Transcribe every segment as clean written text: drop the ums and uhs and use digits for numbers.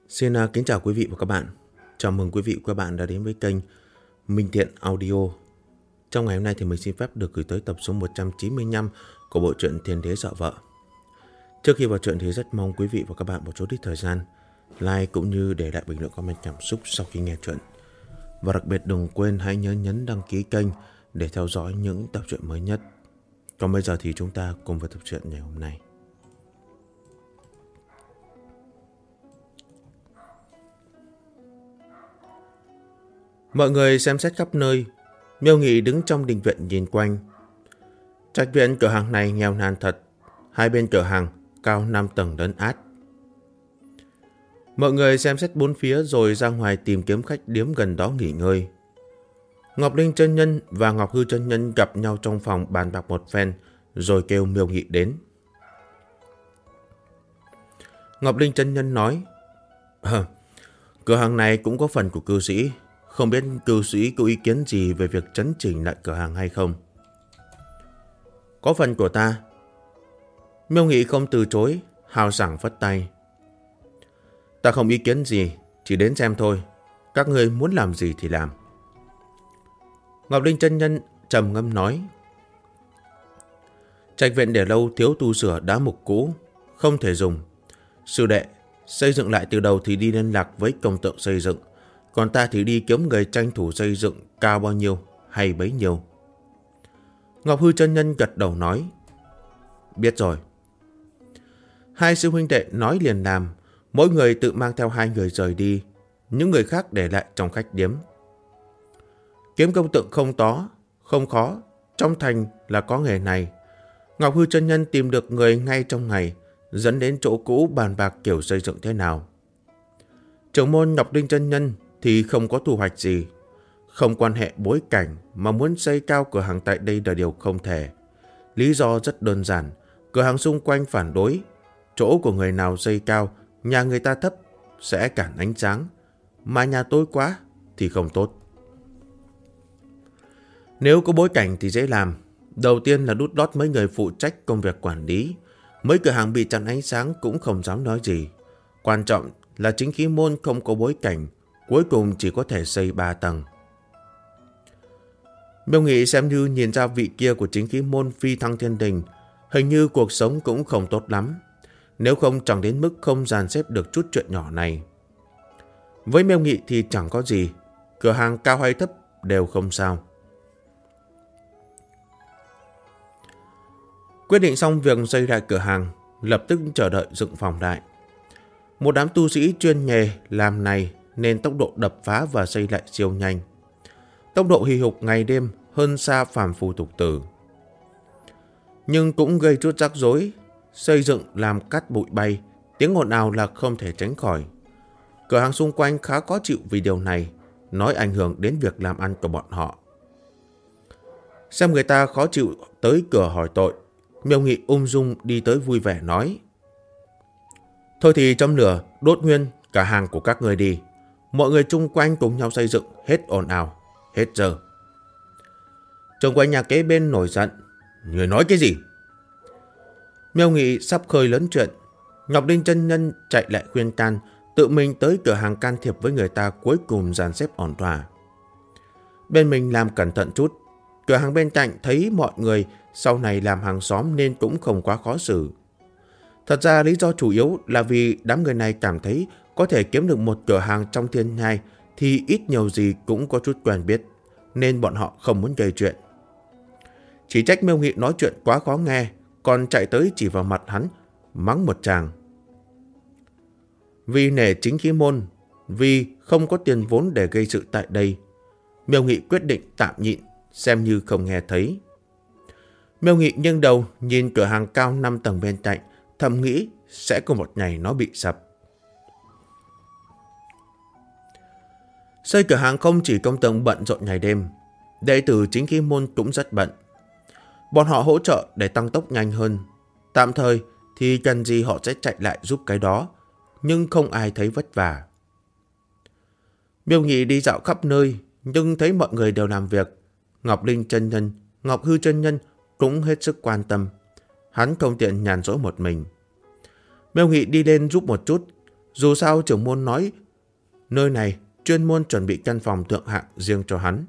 Xin kính chào quý vị và các bạn. Chào mừng quý vị và các bạn đã đến với kênh Minh Thiện Audio. Trong ngày hôm nay thì mình xin phép được gửi tới tập số 195 của bộ truyện Thiên Đế Dọa Vợ. Trước khi vào truyện thì rất mong quý vị và các bạn một chút ít thời gian like cũng như để lại bình luận comment cảm xúc sau khi nghe truyện. Và đặc biệt đừng quên hãy nhớ nhấn đăng ký kênh để theo dõi những tập truyện mới nhất. Còn bây giờ thì chúng ta cùng vào tập truyện ngày hôm nay. Mọi người xem xét khắp nơi. Miêu Nghị đứng trong đình viện nhìn quanh. Trạch viện cửa hàng này nghèo nàn thật. Hai bên cửa hàng cao 5 tầng lấn át. Mọi người xem xét bốn phía rồi ra ngoài tìm kiếm khách điếm gần đó nghỉ ngơi. Ngọc Linh chân nhân và Ngọc Hư chân nhân gặp nhau trong phòng bàn bạc một phen rồi kêu Miêu Nghị đến. Ngọc Linh chân nhân nói: cửa hàng này cũng có phần của cư sĩ. Không biết cư sĩ có ý kiến gì về việc chấn chỉnh lại cửa hàng hay không? Có phần của ta. Miêu Nghị không từ chối, hào sảng phất tay. Ta không ý kiến gì, chỉ đến xem thôi. Các ngươi muốn làm gì thì làm. Ngọc Linh chân nhân trầm ngâm nói: Trạch viện để lâu thiếu tu sửa đá mục cũ, không thể dùng. Sư đệ, xây dựng lại từ đầu thì đi liên lạc với công tượng xây dựng. Còn ta thì đi kiếm người tranh thủ xây dựng cao bao nhiêu hay bấy nhiêu. Ngọc Hư chân nhân gật đầu nói: Biết rồi. Hai sư huynh đệ nói liền làm. Mỗi người tự mang theo hai người rời đi. Những người khác để lại trong khách điếm. Kiếm công tượng không khó. Trong thành là có nghề này. Ngọc Hư chân nhân tìm được người ngay trong ngày, dẫn đến chỗ cũ bàn bạc kiểu xây dựng thế nào. Trưởng môn Ngọc Linh chân nhân thì không có thu hoạch gì. Không quan hệ bối cảnh mà muốn xây cao cửa hàng tại đây là điều không thể. Lý do rất đơn giản. Cửa hàng xung quanh phản đối. Chỗ của người nào xây cao, nhà người ta thấp sẽ cản ánh sáng. Mà nhà tối quá thì không tốt. Nếu có bối cảnh thì dễ làm. Đầu tiên là đút lót mấy người phụ trách công việc quản lý. Mấy cửa hàng bị chặn ánh sáng cũng không dám nói gì. Quan trọng là chính khí môn không có bối cảnh. Cuối cùng chỉ có thể xây 3 tầng. Miêu Nghị xem như nhìn ra vị kia của chính khí môn phi thăng thiên đình. Hình như cuộc sống cũng không tốt lắm. Nếu không chẳng đến mức không dàn xếp được chút chuyện nhỏ này. Với Miêu Nghị thì chẳng có gì. Cửa hàng cao hay thấp đều không sao. Quyết định xong việc xây lại cửa hàng, lập tức chờ đợi dựng phòng lại. Một đám tu sĩ chuyên nghề làm này nên tốc độ đập phá và xây lại siêu nhanh. Tốc độ hì hục ngày đêm hơn xa phàm phu tục tử. Nhưng cũng gây chút rắc rối. Xây dựng làm cát bụi bay, tiếng ồn ào là không thể tránh khỏi. Cửa hàng xung quanh khá khó chịu vì điều này, nói ảnh hưởng đến việc làm ăn của bọn họ. Xem người ta khó chịu tới cửa hỏi tội, Miêu Nghị ung dung đi tới vui vẻ nói: Thôi thì châm lửa, đốt nguyên cả hàng của các người đi. Mọi người chung quanh cùng nhau xây dựng, hết ồn ào, hết giờ. Trưởng quầy nhà kế bên nổi giận: Người nói cái gì? Miêu Nghị sắp khơi lớn chuyện. Ngọc Linh chân nhân chạy lại khuyên can, tự mình tới cửa hàng can thiệp với người ta, cuối cùng dàn xếp ổn thỏa. Bên mình làm cẩn thận chút. Cửa hàng bên cạnh thấy mọi người sau này làm hàng xóm nên cũng không quá khó xử. Thật ra lý do chủ yếu là vì đám người này cảm thấy có thể kiếm được một cửa hàng trong thiên nhai thì ít nhiều gì cũng có chút quen biết, nên bọn họ không muốn gây chuyện. Chỉ trách Miêu Nghị nói chuyện quá khó nghe, còn chạy tới chỉ vào mặt hắn, mắng một tràng. Vì nể chính khí môn, vì không có tiền vốn để gây sự tại đây, Miêu Nghị quyết định tạm nhịn, xem như không nghe thấy. Miêu Nghị nghiêng đầu nhìn cửa hàng cao 5 tầng bên cạnh, thầm nghĩ sẽ có một ngày nó bị sập. Xây cửa hàng không chỉ công tượng bận rộn ngày đêm, đệ tử chính khí môn cũng rất bận. Bọn họ hỗ trợ để tăng tốc nhanh hơn. Tạm thời thì cần gì họ sẽ chạy lại giúp cái đó, nhưng không ai thấy vất vả. Miêu Nghị đi dạo khắp nơi, nhưng thấy mọi người đều làm việc. Ngọc Linh chân nhân, Ngọc Hư chân nhân cũng hết sức quan tâm. Hắn không tiện nhàn rỗi một mình. Miêu Nghị đi lên giúp một chút, Dù sao trưởng môn nói nơi này chuyên môn chuẩn bị căn phòng thượng hạng riêng cho hắn.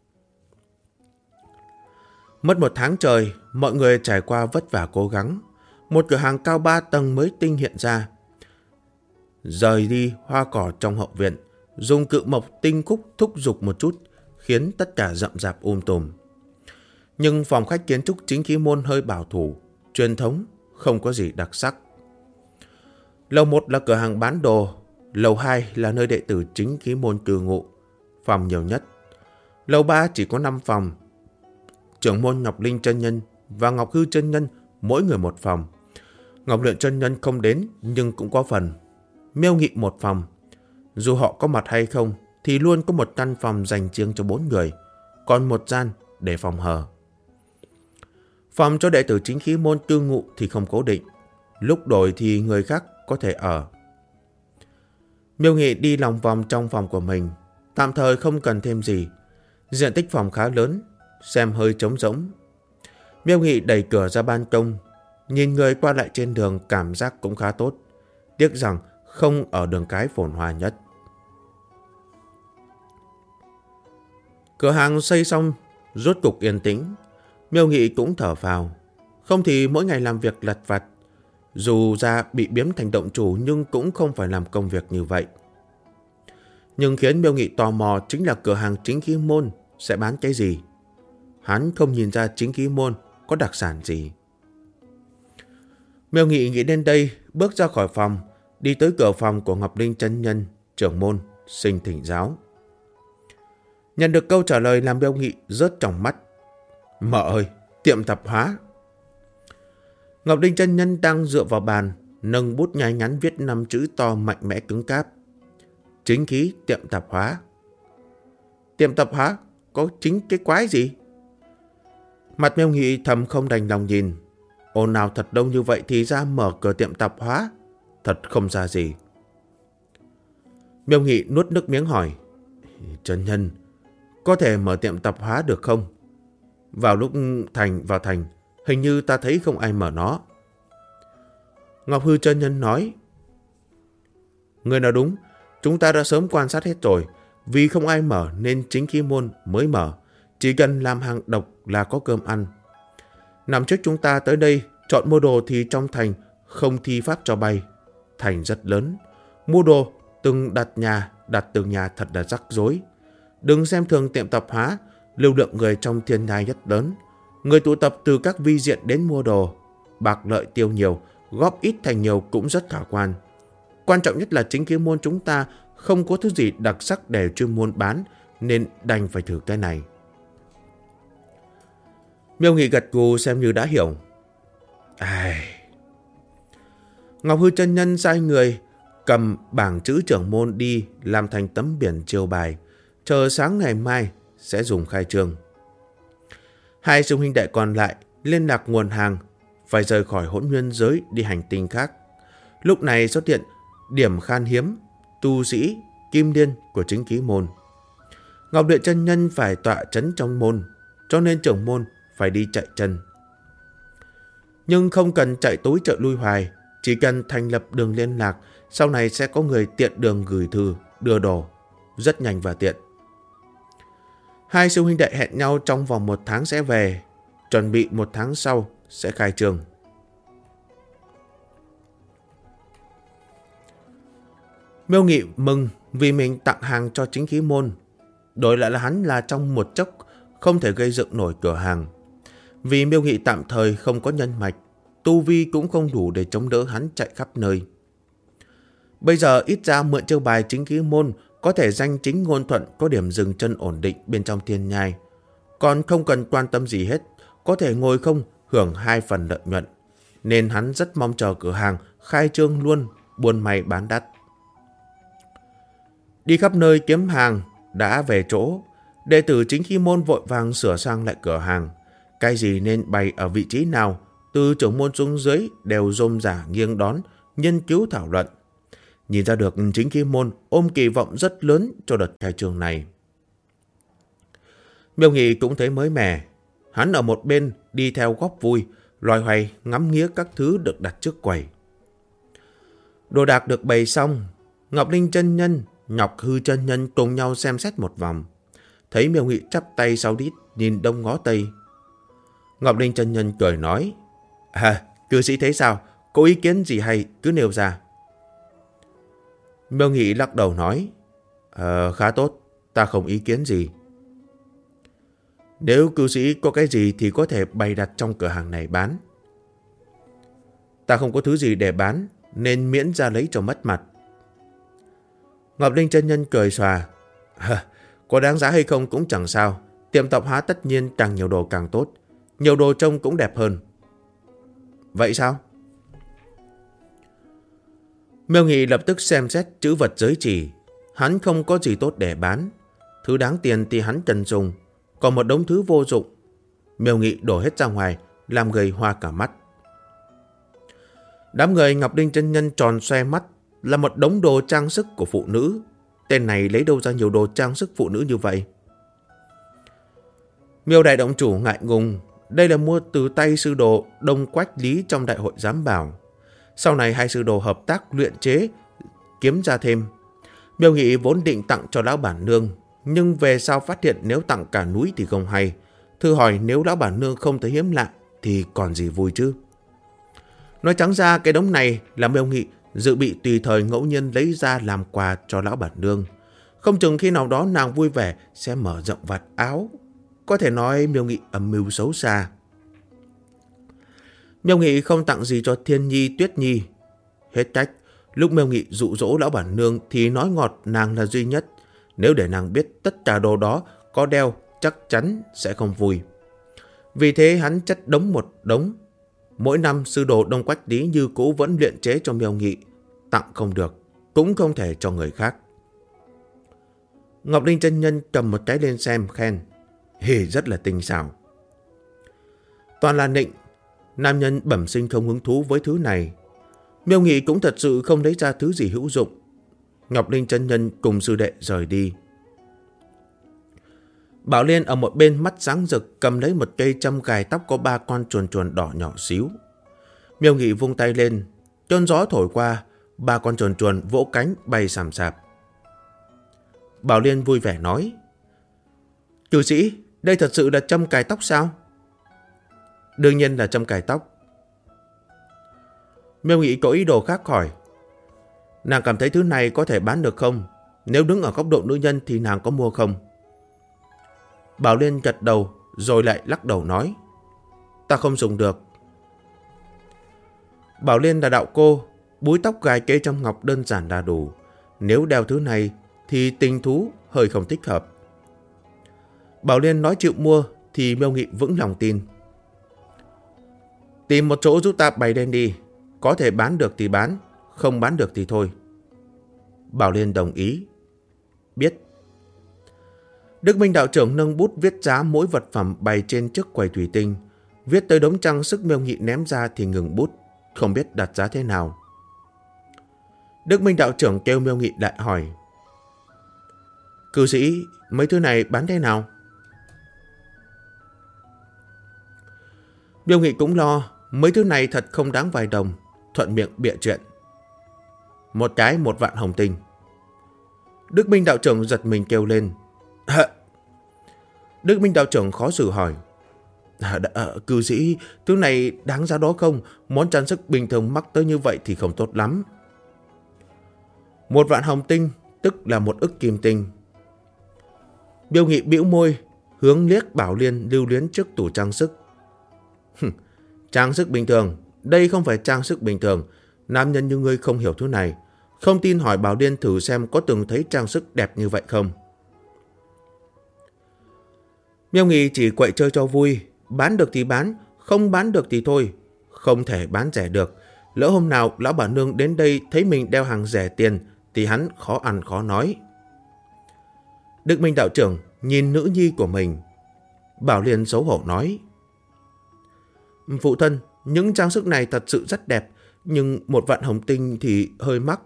Mất 1 tháng trời, mọi người trải qua vất vả cố gắng. Một cửa hàng cao 3 tầng mới tinh hiện ra. Rời đi hoa cỏ trong hậu viện, dùng cự mộc tinh khúc thúc giục một chút, khiến tất cả rậm rạp tùm. Nhưng phòng khách kiến trúc Chính Khí Môn hơi bảo thủ, truyền thống, không có gì đặc sắc. Lầu 1 là cửa hàng bán đồ, lầu 2 là nơi đệ tử Chính Khí Môn cư ngụ, phòng nhiều nhất. Lầu 3 chỉ có 5 phòng. Trưởng môn Ngọc Linh chân nhân và Ngọc Hư chân nhân mỗi người một phòng. Ngọc Luyện chân nhân không đến nhưng cũng có phần. Miêu Nghị một phòng. Dù họ có mặt hay không thì luôn có một căn phòng dành riêng cho 4 người, còn một gian để phòng hờ. Phòng cho đệ tử Chính Khí Môn cư ngụ thì không cố định, lúc đổi thì người khác có thể ở. Miêu Nghị đi lòng vòng trong phòng của mình, tạm thời không cần thêm gì. Diện tích phòng khá lớn, xem hơi trống rỗng. Miêu Nghị đẩy cửa ra ban công, nhìn người qua lại trên đường cảm giác cũng khá tốt. Tiếc rằng không ở đường cái phồn hoa nhất. Cửa hàng xây xong, rốt cục yên tĩnh. Miêu Nghị cũng thở phào. Không thì mỗi ngày làm việc lặt vặt. Dù ra bị biếm thành động chủ nhưng cũng không phải làm công việc như vậy. Nhưng khiến Miêu Nghị tò mò chính là cửa hàng Chính Khí Môn sẽ bán cái gì. Hắn không nhìn ra Chính Khí Môn có đặc sản gì. Miêu Nghị nghĩ đến đây, bước ra khỏi phòng, đi tới cửa phòng của Ngọc Linh chân nhân, trưởng môn, xin thỉnh giáo. Nhận được câu trả lời làm Miêu Nghị rớt trong mắt. Mợ ơi, tiệm tạp hóa. Ngọc Linh chân nhân đang dựa vào bàn, nâng bút nhai nhắn viết 5 chữ to mạnh mẽ cứng cáp. Chính khí tiệm tạp hóa. Tiệm tạp hóa có chính cái quái gì? Mặt Miêu Nghị thầm không đành lòng nhìn. Ồn nào thật đông như vậy thì ra mở cửa tiệm tạp hóa, thật không ra gì. Miêu Nghị nuốt nước miếng hỏi. Chân nhân, có thể mở tiệm tạp hóa được không? Vào lúc vào thành, hình như ta thấy không ai mở nó. Ngọc Hư chân nhân nói. Người nói đúng, chúng ta đã sớm quan sát hết rồi. Vì không ai mở nên Chính Khí Môn mới mở. Chỉ cần làm hàng độc là có cơm ăn. Năm trước chúng ta tới đây chọn mua đồ thì trong thành không thi pháp cho bay. Thành rất lớn. Mua đồ từng đặt từng nhà thật là rắc rối. Đừng xem thường tiệm tạp hóa, lưu lượng người trong thiên nhai rất lớn. Người tụ tập từ các vi diện đến mua đồ. Bạc lợi tiêu nhiều, góp ít thành nhiều cũng rất khả quan. Quan trọng nhất là Chính Khí Môn chúng ta không có thứ gì đặc sắc để chuyên môn bán, nên đành phải thử cái này. Miêu Nghị gật gù xem như đã hiểu. Ngọc Hư chân nhân sai người cầm bảng chữ trưởng môn đi làm thành tấm biển chiêu bài, chờ sáng ngày mai sẽ dùng khai trương. Hai sư huynh đệ còn lại liên lạc nguồn hàng, phải rời khỏi Hỗn Nguyên giới đi hành tinh khác. Lúc này xuất hiện điểm khan hiếm tu sĩ kim liên của Chính Khí Môn. Ngọc Luyện chân nhân phải tọa trấn trong môn, cho nên trưởng môn phải đi chạy chân. Nhưng không cần chạy tối trợ lui hoài, chỉ cần thành lập đường liên lạc, sau này sẽ có người tiện đường gửi thư, đưa đồ, rất nhanh và tiện. Hai sư huynh đệ hẹn nhau trong vòng 1 tháng sẽ về, chuẩn bị 1 tháng sau sẽ khai trương. Miêu Nghị mừng vì mình tặng hàng cho Chính Khí Môn, đổi lại là hắn là trong một chốc không thể gây dựng nổi cửa hàng. Vì Miêu Nghị tạm thời không có nhân mạch, tu vi cũng không đủ để chống đỡ hắn chạy khắp nơi. Bây giờ ít ra mượn chiêu bài Chính Khí Môn có thể danh chính ngôn thuận, có điểm dừng chân ổn định bên trong thiên nhai. Còn không cần quan tâm gì hết, có thể ngồi không hưởng 2 phần lợi nhuận. Nên hắn rất mong chờ cửa hàng khai trương luôn, buôn may bán đắt. Đi khắp nơi kiếm hàng, đã về chỗ, đệ tử Chính Khí Môn vội vàng sửa sang lại cửa hàng. Cái gì nên bày ở vị trí nào, từ trưởng môn xuống dưới đều rôm rả nghiêng đón, nghiên cứu thảo luận. Nhìn ra được Chính Khí Môn ôm kỳ vọng rất lớn cho đợt khai trương này. Miêu Nghị cũng thấy mới mẻ. Hắn ở một bên đi theo góp vui, loay hoay ngắm nghía các thứ được đặt trước quầy. Đồ đạc được bày xong, Ngọc Linh chân nhân, Ngọc Hư chân nhân cùng nhau xem xét một vòng. Thấy Miêu Nghị chắp tay sau đít nhìn đông ngó tây. Ngọc Linh chân nhân cười nói: cư sĩ thấy sao? Có ý kiến gì hay cứ nêu ra. Miêu Nghị lắc đầu nói: khá tốt, ta không ý kiến gì. Nếu cư sĩ có cái gì thì có thể bày đặt trong cửa hàng này bán. Ta không có thứ gì để bán nên miễn ra lấy cho mất mặt. Ngọc Linh chân nhân cười xòa: có đáng giá hay không cũng chẳng sao. Tiệm tạp hóa tất nhiên càng nhiều đồ càng tốt. Nhiều đồ trông cũng đẹp hơn. Vậy sao? Miêu Nghị lập tức xem xét chữ vật giới chỉ. Hắn không có gì tốt để bán. Thứ đáng tiền thì hắn cần dùng, còn một đống thứ vô dụng Miêu Nghị đổ hết ra ngoài, làm người hoa cả mắt. Đám người Ngọc Linh chân nhân tròn xoe mắt. Là một đống đồ trang sức của phụ nữ. Tên này lấy đâu ra nhiều đồ trang sức phụ nữ như vậy? Miêu đại động chủ ngại ngùng. Đây là mua từ tay sư đồ Đông Quách Lý trong đại hội giám bảo. Sau này hai sư đồ hợp tác luyện chế, kiếm ra thêm. Miêu Nghị vốn định tặng cho lão bản nương, nhưng về sau phát hiện nếu tặng cả núi thì không hay. Thử hỏi nếu lão bản nương không thấy hiếm lạ thì còn gì vui chứ. Nói trắng ra cái đống này là Miêu Nghị dự bị tùy thời ngẫu nhiên lấy ra làm quà cho lão bản nương. Không chừng khi nào đó nàng vui vẻ sẽ mở rộng vạt áo. Có thể nói Miêu Nghị âm mưu xấu xa. Miêu Nghị không tặng gì cho Thiên Nhi, Tuyết Nhi. Hết cách, lúc Miêu Nghị dụ dỗ lão bản nương thì nói ngọt nàng là duy nhất. Nếu để nàng biết tất cả đồ đó có đeo, chắc chắn sẽ không vui. Vì thế hắn chất đống một đống. Mỗi năm sư đồ Đông Quách Lý như cũ vẫn luyện chế cho Miêu Nghị. Tặng không được, cũng không thể cho người khác. Ngọc Linh chân nhân cầm một cái lên xem, khen: rất là tinh xảo. Toàn là nịnh. Nam nhân bẩm sinh không hứng thú với thứ này. Miêu Nghị cũng thật sự không lấy ra thứ gì hữu dụng. Ngọc Linh chân nhân cùng sư đệ rời đi. Bảo Liên ở một bên mắt sáng rực cầm lấy một cây châm gài tóc có 3 con chuồn chuồn đỏ nhỏ xíu. Miêu Nghị vung tay lên, cơn gió thổi qua, 3 con chuồn chuồn vỗ cánh bay xàm xạp. Bảo Liên vui vẻ nói: cư sĩ, đây thật sự là châm cài tóc sao? Đương nhiên là châm cài tóc. Miêu Nghị có ý đồ khác hỏi: nàng cảm thấy thứ này có thể bán được không? Nếu đứng ở góc độ nữ nhân thì nàng có mua không? Bảo Liên gật đầu rồi lại lắc đầu nói: ta không dùng được. Bảo Liên là đạo cô, búi tóc gài kê trong ngọc đơn giản là đủ. Nếu đeo thứ này thì tình thú hơi không thích hợp. Bảo Liên nói chịu mua thì Miêu Nghị vững lòng tin. Tìm một chỗ giúp ta bày lên đi. Có thể bán được thì bán, không bán được thì thôi. Bảo Liên đồng ý. Biết. Đức Minh đạo trưởng nâng bút viết giá mỗi vật phẩm bày trên chiếc quầy thủy tinh. Viết tới đống trang sức Miêu Nghị ném ra thì ngừng bút, không biết đặt giá thế nào. Đức Minh đạo trưởng kêu Miêu Nghị lại hỏi: cư sĩ, mấy thứ này bán thế nào? Miêu Nghị cũng lo, mấy thứ này thật không đáng vài đồng, thuận miệng bịa chuyện. Một cái 1 vạn hồng tinh. Đức Minh đạo trưởng giật mình kêu lên: Đức Minh đạo trưởng khó xử hỏi: cư sĩ, thứ này đáng giá đó không? Món trang sức bình thường mắc tới như vậy thì không tốt lắm. 1 vạn hồng tinh, tức là 1 ức kim tinh. Miêu Nghị bĩu môi, hướng liếc Bảo Liên lưu luyến trước tủ trang sức. Trang sức bình thường, đây không phải trang sức bình thường. Nam nhân như ngươi không hiểu thứ này. Không tin hỏi Bảo Liên thử xem có từng thấy trang sức đẹp như vậy không. Miêu Nghị chỉ quậy chơi cho vui. Bán được thì bán, không bán được thì thôi. Không thể bán rẻ được. Lỡ hôm nào lão bản nương đến đây thấy mình đeo hàng rẻ tiền thì hắn khó ăn khó nói. Đức Minh đạo trưởng nhìn nữ nhi của mình. Bảo Liên xấu hổ nói: phụ thân, những trang sức này thật sự rất đẹp, nhưng 1 vạn hồng tinh thì hơi mắc.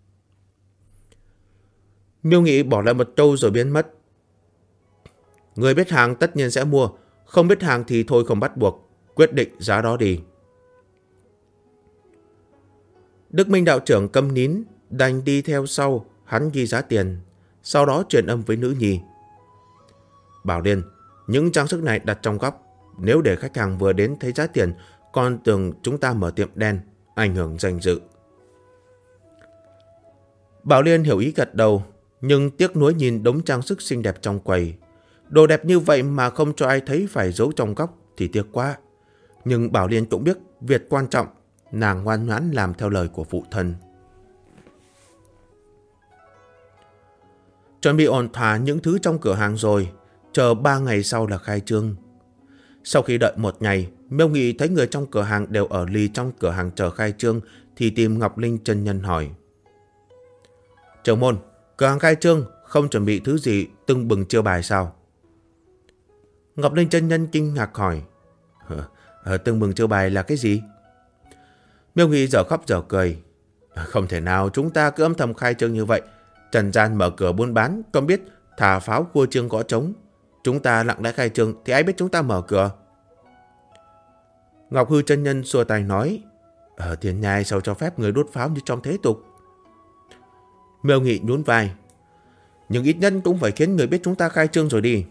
Miêu Nghị bỏ lại một câu rồi biến mất. Người biết hàng tất nhiên sẽ mua, không biết hàng thì thôi không bắt buộc, quyết định giá đó đi. Đức Minh đạo trưởng câm nín, đành đi theo sau, hắn ghi giá tiền, sau đó truyền âm với nữ nhi. Bảo Liên, những trang sức này đặt trong góc, nếu để khách hàng vừa đến thấy giá tiền, còn tưởng chúng ta mở tiệm đen, ảnh hưởng danh dự. Bảo Liên hiểu ý gật đầu, nhưng tiếc nuối nhìn đống trang sức xinh đẹp trong quầy. Đồ đẹp như vậy mà không cho ai thấy phải giấu trong góc thì tiếc quá. Nhưng Bảo Liên cũng biết việc quan trọng, nàng ngoan ngoãn làm theo lời của phụ thân. Chuẩn bị ổn thỏa những thứ trong cửa hàng rồi, chờ 3 ngày sau là khai trương. Sau khi đợi một ngày, Miêu Nghị thấy người trong cửa hàng đều ở lì trong cửa hàng chờ khai trương thì tìm Ngọc Linh chân nhân hỏi. Trưởng môn, cửa hàng khai trương không chuẩn bị thứ gì tưng bừng chiêu bài sao? Ngọc Linh chân nhân kinh ngạc hỏi. Tưng bừng chiêu bài là cái gì? Miêu Nghị dở khóc dở cười. Không thể nào chúng ta cứ âm thầm khai trương như vậy. Trần gian mở cửa buôn bán, còn biết thả pháo cua trương gõ trống. Chúng ta lặng lẽ khai trương thì ai biết chúng ta mở cửa. Ngọc Hư chân nhân xua tay nói. Ở Thiên Nhai sao cho phép người đốt pháo như trong thế tục? Miêu Nghị nhún vai. Nhưng ít nhất cũng phải khiến người biết chúng ta khai trương rồi đi.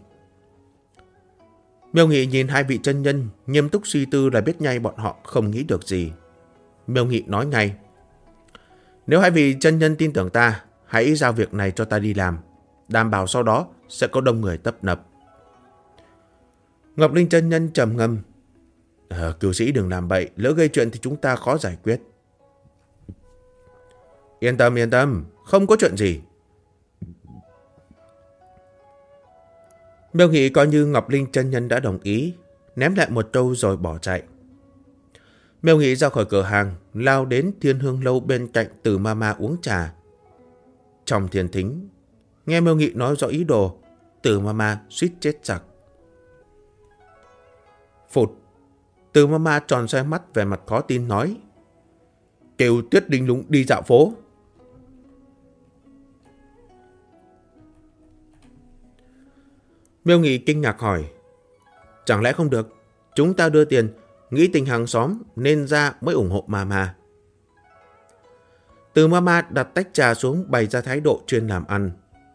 Miêu Nghị nhìn hai vị chân nhân, nghiêm túc suy tư là biết ngay bọn họ không nghĩ được gì. Miêu Nghị nói ngay. Nếu hai vị chân nhân tin tưởng ta, hãy giao việc này cho ta đi làm. Đảm bảo sau đó sẽ có đông người tấp nập. Ngọc Linh chân nhân trầm ngâm. Cửu sĩ đừng làm bậy, lỡ gây chuyện thì chúng ta khó giải quyết. Yên tâm, không có chuyện gì. Miêu Nghị coi như Ngọc Linh chân nhân đã đồng ý, ném lại một câu rồi bỏ chạy. Miêu Nghị ra khỏi cửa hàng, lao đến Thiên Hương Lâu bên cạnh Từ Mama uống trà. Trong thiền thính, nghe Miêu Nghị nói rõ ý đồ, Từ Mama suýt chết sặc. Phụt, Từ Mama tròn xoe mắt vẻ mặt khó tin nói. Kêu Tuyết Linh Lung đi dạo phố. Miêu Nghị kinh ngạc hỏi. Chẳng lẽ không được? Chúng ta đưa tiền, nghĩ tình hàng xóm nên ra mới ủng hộ Mama. Từ Mama đặt tách trà xuống bày ra thái độ chuyên làm ăn.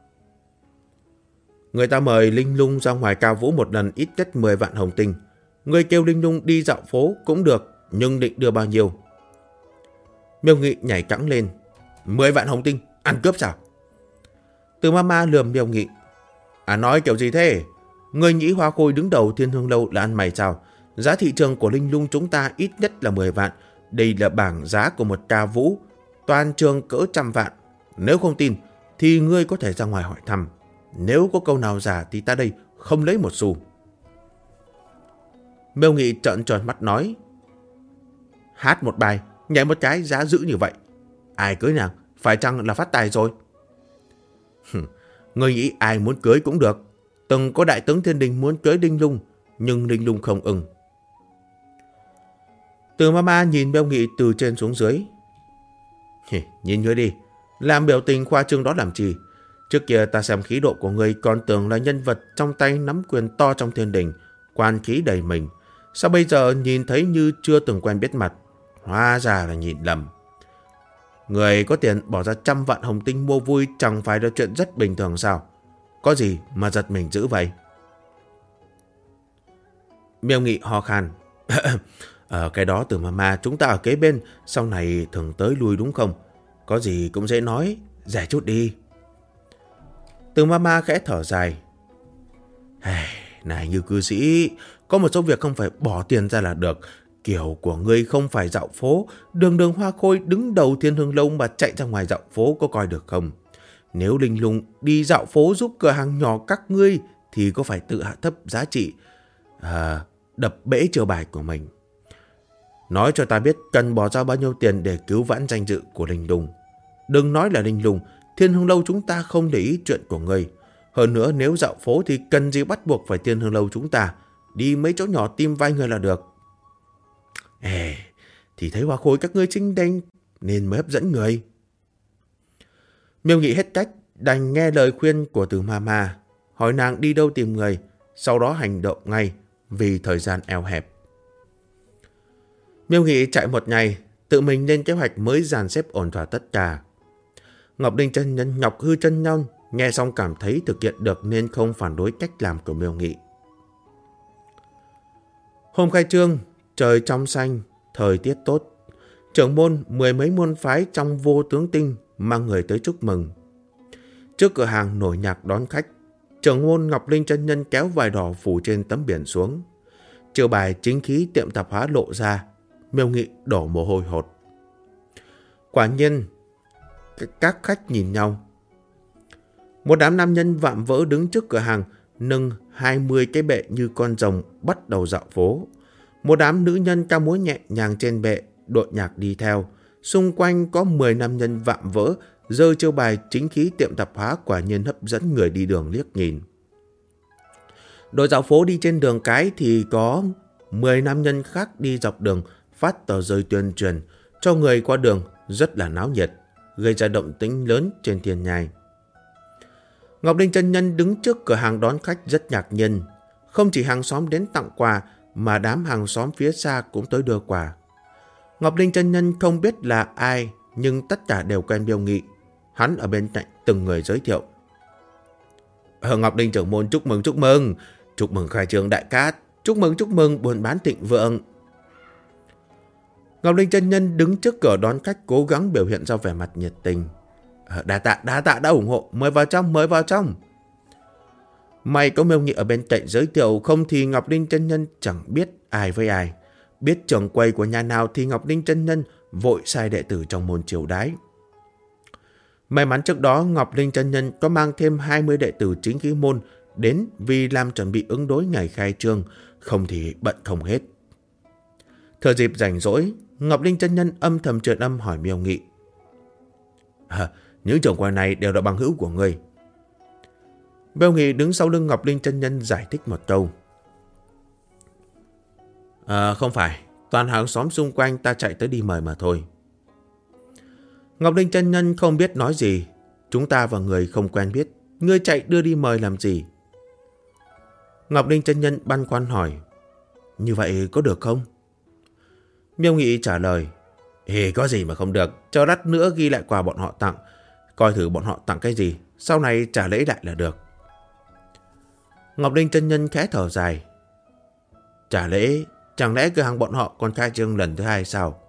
Người ta mời Linh Lung ra ngoài ca vũ một lần ít nhất 10 vạn hồng tinh. Người kêu Linh Lung đi dạo phố cũng được, nhưng định đưa bao nhiêu? Miêu Nghị nhảy cẫng lên. 10 vạn hồng tinh, ăn cướp sao? Từ Mama lườm Miêu Nghị. Nói kiểu gì thế? Người nghĩ Hoa Khôi đứng đầu Thiên Hương Lâu là ăn mày sao? Giá thị trường của Linh Lung chúng ta ít nhất là 10 vạn. Đây là bảng giá của một ca vũ, toàn trường cỡ 100 vạn. Nếu không tin, thì ngươi có thể ra ngoài hỏi thăm. Nếu có câu nào giả thì ta đây không lấy một xu. Miêu Nghị trợn tròn mắt nói. Hát một bài, nhảy một cái giá dữ như vậy. Ai cưới nàng, phải chăng là phát tài rồi? Ngươi nghĩ ai muốn cưới cũng được. Từng có đại tướng Thiên Đình muốn cưới Linh Lung, nhưng Linh Lung không ưng. Từ Mama nhìn Miêu Nghị từ trên xuống dưới. Nhìn ngươi đi, làm biểu tình khoa trương đó làm chi? Trước kia ta xem khí độ của ngươi còn tưởng là nhân vật trong tay nắm quyền to trong Thiên Đình, quan khí đầy mình. Sao bây giờ nhìn thấy như chưa từng quen biết mặt? Hóa ra là nhìn lầm. Người có tiền bỏ ra 100 vạn hồng tinh mua vui chẳng phải là chuyện rất bình thường sao? Có gì mà giật mình dữ vậy? Miêu Nghị ho khan. Cái đó Từ Mama chúng ta ở kế bên, sau này thường tới lui đúng không? Có gì cũng dễ nói, rẻ chút đi. Từ Mama khẽ thở dài. Này như cư sĩ, có một số việc không phải bỏ tiền ra là được. Kiểu của ngươi không phải dạo phố, đường Hoa Khôi đứng đầu Thiên Hương Lâu mà chạy ra ngoài dạo phố có coi được không? Nếu Linh Lung đi dạo phố giúp cửa hàng nhỏ các ngươi thì có phải tự hạ thấp giá trị, đập bể chiêu bài của mình. Nói cho ta biết cần bỏ ra bao nhiêu tiền để cứu vãn danh dự của Linh Lung. Đừng nói là Linh Lung, Thiên Hương Lâu chúng ta không để ý chuyện của ngươi. Hơn nữa nếu dạo phố thì cần gì bắt buộc phải Thiên Hương Lâu chúng ta. Đi mấy chỗ nhỏ tìm vài người là được. Thì thấy Hoa Khôi các ngươi xinh đẹp nên mới hấp dẫn người. Miêu Nghị hết cách, đành nghe lời khuyên của Từ Mama, hỏi nàng đi đâu tìm người, sau đó hành động ngay vì thời gian eo hẹp. Miêu Nghị chạy một ngày, tự mình lên kế hoạch mới dàn xếp ổn thỏa tất cả. Ngọc Đinh chân nhân, Ngọc Hư chân nhân nghe xong cảm thấy thực hiện được nên không phản đối cách làm của Miêu Nghị. Hôm khai trương, trời trong xanh, thời tiết tốt. Trưởng môn mười mấy môn phái trong Vô Tướng Tinh mang người tới chúc mừng. Trước cửa hàng nổi nhạc đón khách, trưởng môn Ngọc Linh chân nhân kéo vải đỏ phủ trên tấm biển xuống. Chiêu bài chính khí tiệm tạp hóa lộ ra, Miêu Nghị đổ mồ hôi hột. Quả nhiên, các khách nhìn nhau. Một đám nam nhân vạm vỡ đứng trước cửa hàng, nâng 20 cái bệ như con rồng bắt đầu dạo phố. Một đám nữ nhân ca múa nhẹ nhàng trên bệ, đội nhạc đi theo. Xung quanh có 10 nam nhân vạm vỡ, giơ chiêu bài chính khí tiệm tạp hóa, quả nhiên hấp dẫn người đi đường liếc nhìn. Đội dạo phố đi trên đường cái thì có 10 nam nhân khác đi dọc đường phát tờ rơi tuyên truyền cho người qua đường, rất là náo nhiệt, gây ra động tĩnh lớn trên thiên nhai. Ngọc Đinh chân nhân đứng trước cửa hàng đón khách rất ngạc nhiên. Không chỉ hàng xóm đến tặng quà mà đám hàng xóm phía xa cũng tới đưa quà. Ngọc Đinh chân nhân không biết là ai, nhưng tất cả đều quen Miêu Nghị. Hắn ở bên cạnh từng người giới thiệu. Ngọc Đinh trưởng môn chúc mừng, chúc mừng khai trương đại cát, chúc mừng buôn bán thịnh vượng. Ngọc Đinh chân nhân đứng trước cửa đón khách cố gắng biểu hiện ra vẻ mặt nhiệt tình. Đa tạ đã ủng hộ, mời vào trong. May có Miêu Nghị ở bên cạnh giới thiệu, không thì Ngọc Đinh chân nhân chẳng biết ai với ai. Biết trưởng quầy của nhà nào thì Ngọc Đinh chân nhân vội sai đệ tử trong môn triều đái. May mắn trước đó Ngọc Đinh chân nhân có mang thêm 20 đệ tử chính khí môn đến vì làm chuẩn bị ứng đối ngày khai trương, không thì bận không hết. Thừa dịp rảnh rỗi, Ngọc Đinh chân nhân âm thầm truyền âm hỏi Miêu Nghị. Những trưởng quầy này đều là bằng hữu của ngươi. Miêu Nghị đứng sau lưng Ngọc Đinh chân nhân giải thích một câu. Không phải, toàn hàng xóm xung quanh ta chạy tới đi mời mà thôi. Ngọc Đinh chân nhân không biết nói gì. Chúng ta và người không quen biết, ngươi chạy đưa đi mời làm gì? Ngọc Đinh chân nhân băn khoăn hỏi. Như vậy có được không? Miêu Nghị trả lời. Có gì mà không được, cho lát nữa ghi lại quà bọn họ tặng, coi thử bọn họ tặng cái gì, sau này trả lễ lại là được. Ngọc Đinh chân nhân khẽ thở dài. Trả lễ? Chẳng lẽ cửa hàng bọn họ còn khai trương lần thứ 2 sao?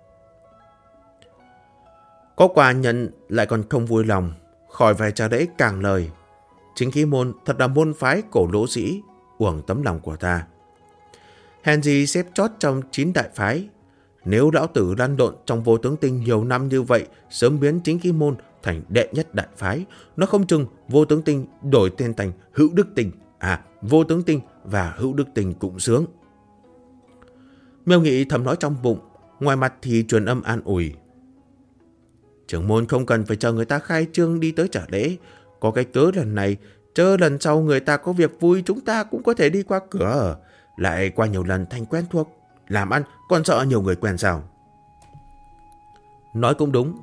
Có quà nhận lại còn không vui lòng, khỏi phải trả lễ càng lời. Chính khí môn thật là môn phái cổ lỗ sĩ, uổng tấm lòng của ta. Hèn gì xếp chót trong 9 đại phái. Nếu lão tử lăn lộn trong Vô Tướng Tinh nhiều năm như vậy, sớm biến chính khí môn thành đệ nhất đại phái, nó không chừng Vô Tướng Tinh đổi tên thành Hữu Đức Tinh. Vô Tướng Tinh và Hữu Đức Tinh cũng sướng. Miêu Nghị thầm nói trong bụng, ngoài mặt thì truyền âm an ủi. Trưởng môn không cần phải chờ người ta khai trương đi tới trả lễ. Có cái cớ lần này, chờ lần sau người ta có việc vui chúng ta cũng có thể đi qua cửa. Lại qua nhiều lần thành quen thuộc. Làm ăn còn sợ nhiều người quen sao? Nói cũng đúng.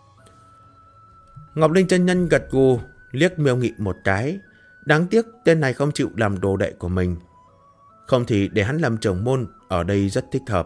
Ngọc Linh chân nhân gật gù, liếc Miêu Nghị một cái. Đáng tiếc tên này không chịu làm đồ đệ của mình. Không thì để hắn làm trưởng môn ở đây rất thích hợp.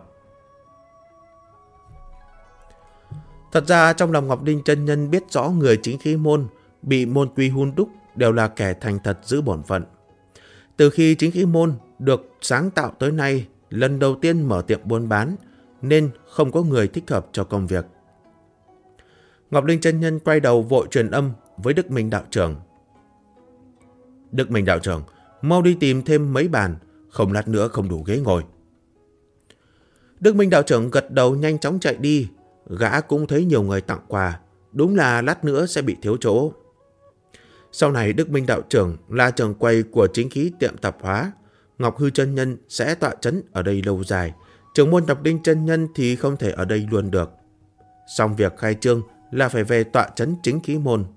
Thật ra trong lòng Ngọc Đinh chân nhân biết rõ người chính khí môn bị môn quy hun đúc đều là kẻ thành thật giữ bổn phận. Từ khi chính khí môn được sáng tạo tới nay, lần đầu tiên mở tiệm buôn bán nên không có người thích hợp cho công việc. Ngọc Đinh chân nhân quay đầu vội truyền âm với Đức Minh đạo trưởng. Đức Minh đạo trưởng, mau đi tìm thêm mấy bàn, không lát nữa không đủ ghế ngồi. Đức Minh đạo trưởng gật đầu nhanh chóng chạy đi. Gã cũng thấy nhiều người tặng quà, đúng là lát nữa sẽ bị thiếu chỗ. Sau này Đức Minh đạo trưởng là trưởng quầy của chính khí tiệm tạp hóa, Ngọc Hư chân nhân sẽ tọa trấn ở đây lâu dài, trưởng môn Ngọc Đinh chân nhân thì không thể ở đây luôn được. Xong việc khai trương là phải về tọa trấn chính khí môn.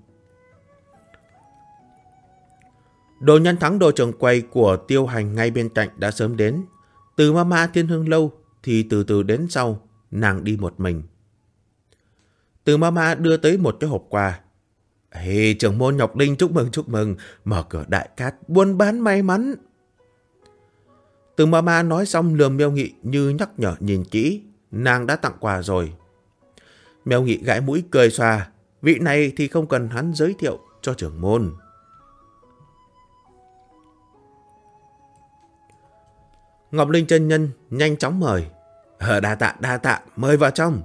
Đồ Nhân Thắng đồ trưởng quầy của Tiêu Hành ngay bên cạnh đã sớm đến. Từ Mama Thiên Hương lâu thì từ từ đến sau, nàng đi một mình. Từ Mama đưa tới một cái hộp quà. Trưởng môn Ngọc Đinh chúc mừng, mở cửa đại cát, buôn bán may mắn. Từ Mama nói xong lườm Miêu Nghị như nhắc nhở nhìn kỹ, nàng đã tặng quà rồi. Miêu Nghị gãi mũi cười xòa, Vị này thì không cần hắn giới thiệu cho trưởng môn. Ngọc Linh chân nhân nhanh chóng mời. Đa tạ, mời vào trong.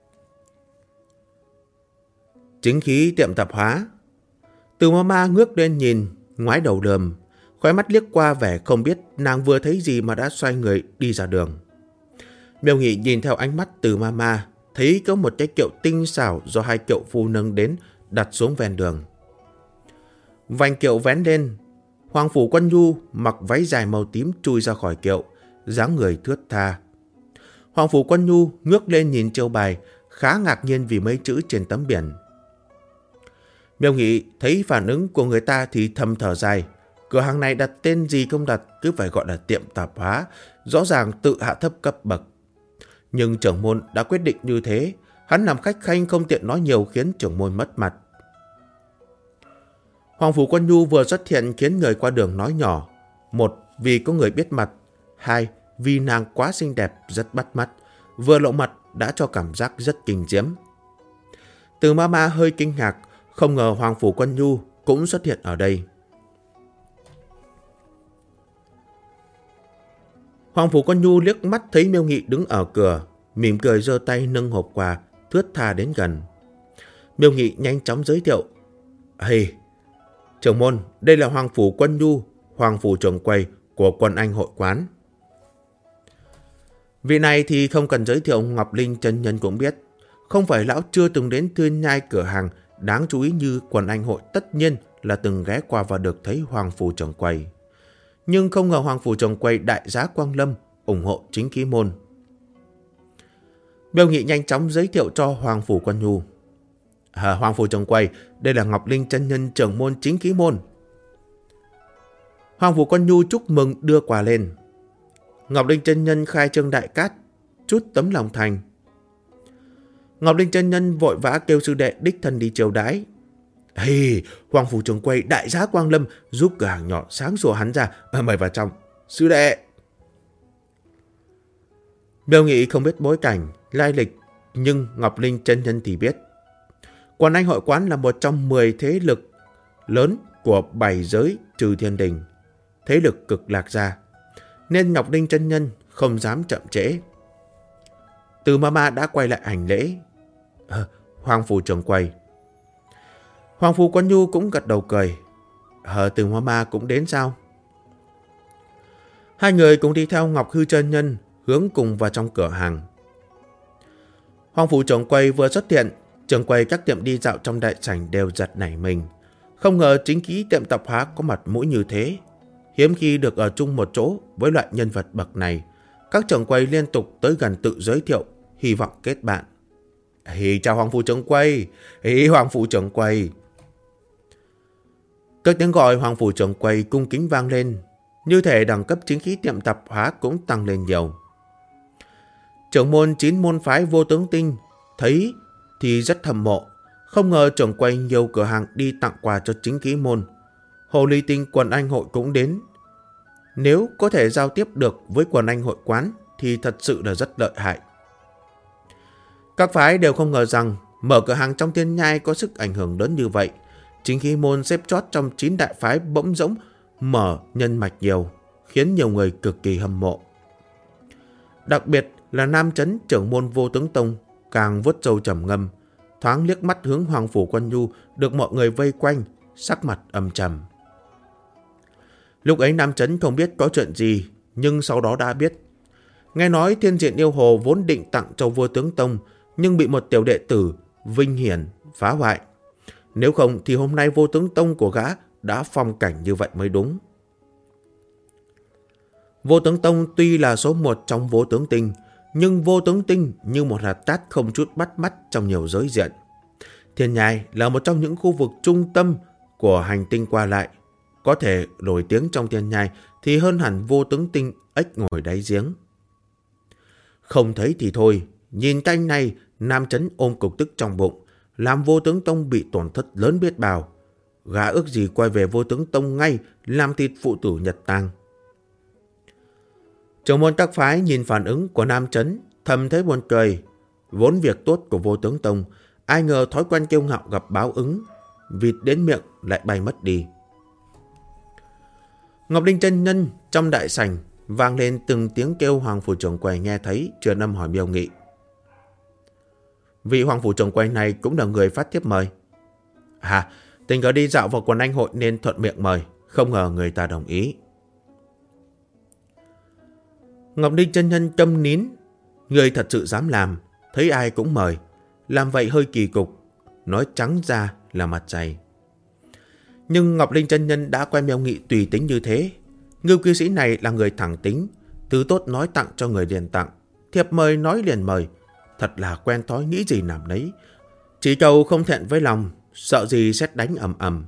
Chính khí tiệm tạp hóa. Từ Mama ngước lên nhìn, ngoái đầu lườm, khóe mắt liếc qua vẻ không biết nàng vừa thấy gì mà đã xoay người đi ra đường. Miêu Nghị nhìn theo ánh mắt Từ Mama, thấy có một cái kiệu tinh xảo do hai kiệu phu nâng đến đặt xuống ven đường. Vành kiệu vén lên, Hoàng Phủ Quân Nhu mặc váy dài màu tím chui ra khỏi kiệu, dáng người thướt tha. Hoàng Phủ Quân Nhu ngước lên nhìn chiêu bài, khá ngạc nhiên vì mấy chữ trên tấm biển. Miêu Nghị thấy phản ứng của người ta thì thầm thở dài. Cửa hàng này đặt tên gì không đặt, cứ phải gọi là tiệm tạp hóa, rõ ràng tự hạ thấp cấp bậc. Nhưng trưởng môn đã quyết định như thế, hắn làm khách khanh không tiện nói nhiều khiến trưởng môn mất mặt. Hoàng Phủ Quân Nhu vừa xuất hiện khiến người qua đường nói nhỏ. Một, vì có người biết mặt. Hai, vì nàng quá xinh đẹp, rất bắt mắt. Vừa lộ mặt đã cho cảm giác rất kinh diễm. Từ Mama hơi kinh ngạc, không ngờ Hoàng Phủ Quân Nhu cũng xuất hiện ở đây. Hoàng Phủ Quân Nhu liếc mắt thấy Miêu Nghị đứng ở cửa, mỉm cười giơ tay nâng hộp quà, thướt tha đến gần. Miêu Nghị nhanh chóng giới thiệu. Trưởng môn, đây là Hoàng Phủ Quân Nhu, Hoàng Phủ trưởng quầy của Quân Anh hội quán. Vị này thì không cần giới thiệu, Ngọc Linh chân nhân cũng biết. Không phải lão chưa từng đến Thiên Nhai cửa hàng đáng chú ý như Quân Anh hội, tất nhiên là từng ghé qua và được thấy Hoàng Phủ trưởng quầy. Nhưng không ngờ Hoàng Phủ trưởng quầy đại giá Quang Lâm ủng hộ chính khí môn. Miêu Nghị nhanh chóng giới thiệu cho Hoàng Phủ Quân Nhu. Hoàng Phủ trưởng quầy, đây là Ngọc Linh chân nhân trưởng môn chính khí môn. Hoàng Phủ Quân Nhu chúc mừng đưa quà lên. Ngọc Linh chân nhân khai trương đại cát, chút tấm lòng thành. Ngọc Linh chân nhân vội vã kêu sư đệ đích thân đi chiêu đãi. Hoàng Phủ trưởng quầy đại giá Quang Lâm giúp cửa hàng nhỏ sáng sủa hắn ra, mời vào trong. Sư đệ. Miêu Nghị không biết bối cảnh, lai lịch, nhưng Ngọc Linh chân nhân thì biết. Quân Anh hội quán là một trong 10 thế lực lớn của 7 giới trừ thiên đình, thế lực cực lạc gia, nên Ngọc Linh chân nhân không dám chậm trễ. Từ Mama đã quay lại hành lễ. Hoàng Phủ trưởng quầy. Hoàng Phủ Quân Nhu cũng gật đầu cười. Từ Mama cũng đến sao? Hai người cùng đi theo Ngọc Hư chân nhân hướng cùng vào trong cửa hàng. Hoàng Phủ trưởng quầy vừa xuất hiện, trưởng quầy các tiệm đi dạo trong đại sảnh đều giật nảy mình. Không ngờ chính khí tiệm tạp hóa có mặt mũi như thế. Hiếm khi được ở chung một chỗ với loại nhân vật bậc này. Các trưởng quầy liên tục tới gần tự giới thiệu, hy vọng kết bạn. Chào Hoàng Phủ trưởng quầy. Hoàng Phủ trưởng quầy. Các tiếng gọi Hoàng Phủ trưởng quầy cung kính vang lên, như thể đẳng cấp chính khí tiệm tạp hóa cũng tăng lên nhiều. Trưởng môn 9 môn phái Vô Tướng Tinh thấy thì rất thầm mộ. Không ngờ trưởng quầy nhiều cửa hàng đi tặng quà cho chính khí môn. Hồ Ly Tinh Quần Anh hội cũng đến. Nếu có thể giao tiếp được với Quần Anh hội quán thì thật sự là rất lợi hại. Các phái đều không ngờ rằng mở cửa hàng trong Thiên Nhai có sức ảnh hưởng lớn như vậy. Chính khí môn xếp chót trong 9 đại phái bỗng dẫu mở nhân mạch nhiều, khiến nhiều người cực kỳ hâm mộ. Đặc biệt là Nam Chấn trưởng môn Vô Tướng Tông càng vuốt râu trầm ngâm, thoáng liếc mắt hướng Hoàng Phủ Quân Nhu được mọi người vây quanh, sắc mặt âm trầm. Lúc ấy Nam Chấn không biết có chuyện gì, nhưng sau đó đã biết. Nghe nói Thiên Diện Yêu Hồ vốn định tặng cho Vô Tướng Tông, nhưng bị một tiểu đệ tử Vinh Hiển phá hoại. Nếu không thì hôm nay Vô Tướng Tông của gã đã phong cảnh như vậy mới đúng. Vô Tướng Tông tuy là số 1 trong Vô Tướng Tinh, nhưng Vô Tướng Tinh như một hạt cát không chút bắt mắt trong nhiều giới diện. Thiên Nhai là một trong những khu vực trung tâm của hành tinh qua lại. Có thể nổi tiếng trong Thiên Nhai thì hơn hẳn Vô Tướng Tinh ếch ngồi đáy giếng. Không thấy thì thôi, nhìn canh này, Nam Chấn ôm cục tức trong bụng, làm Vô Tướng Tông bị tổn thất lớn biết bao. Gã ước gì quay về Vô Tướng Tông ngay, làm thịt phụ tử Nhật tang. Trưởng môn các phái nhìn phản ứng của Nam Chấn, thầm thấy buồn cười. Vốn việc tốt của Vô Tướng Tông, Ai ngờ thói quen kiêu ngạo gặp báo ứng, vịt đến miệng lại bay mất đi. Ngọc Linh chân nhân trong đại sảnh vang lên từng tiếng kêu. Hoàng phủ trưởng quầy nghe thấy, truyền âm hỏi Miêu Nghị. Vị hoàng phủ trưởng quầy này cũng là người phát thiếp mời. Tình cờ đi dạo vào quần anh hội nên thuận miệng mời, không ngờ người ta đồng ý. Ngọc Linh chân nhân câm nín. Người thật sự dám làm, thấy ai cũng mời, làm vậy hơi kỳ cục, nói trắng ra là mặt dày. Nhưng Ngọc Linh chân nhân đã quen Miêu Nghị tùy tính như thế. Ngưu cư sĩ này là người thẳng tính, thứ tốt nói tặng cho người liền tặng, thiệp mời nói liền mời, thật là quen thói nghĩ gì làm nấy. Chỉ cầu không thẹn với lòng, sợ gì sét đánh ầm ầm.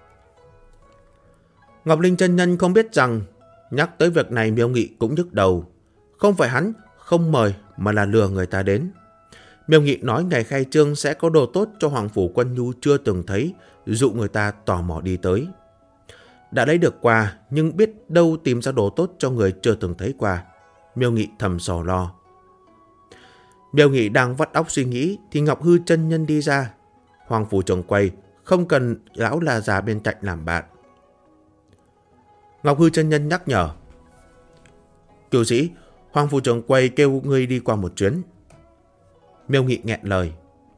Ngọc Linh chân nhân không biết rằng nhắc tới việc này Miêu Nghị cũng nhức đầu. Không phải hắn không mời mà là lừa người ta đến. Miêu Nghị nói ngày khai trương sẽ có đồ tốt cho Hoàng phủ Quân Nhu chưa từng thấy, dụ người ta tò mò đi tới. Đã lấy được quà nhưng biết đâu tìm ra đồ tốt cho người chưa từng thấy quà. Miêu Nghị thầm sầu lo. Miêu Nghị đang vắt óc suy nghĩ thì Ngọc Hư chân nhân đi ra. Hoàng phủ trưởng quầy không cần lão là già bên cạnh làm bạn. Ngọc Hư chân nhân nhắc nhở. Cửu sĩ, Hoàng phủ trưởng quầy kêu ngươi đi qua một chuyến. Miêu Nghị nghẹn lời.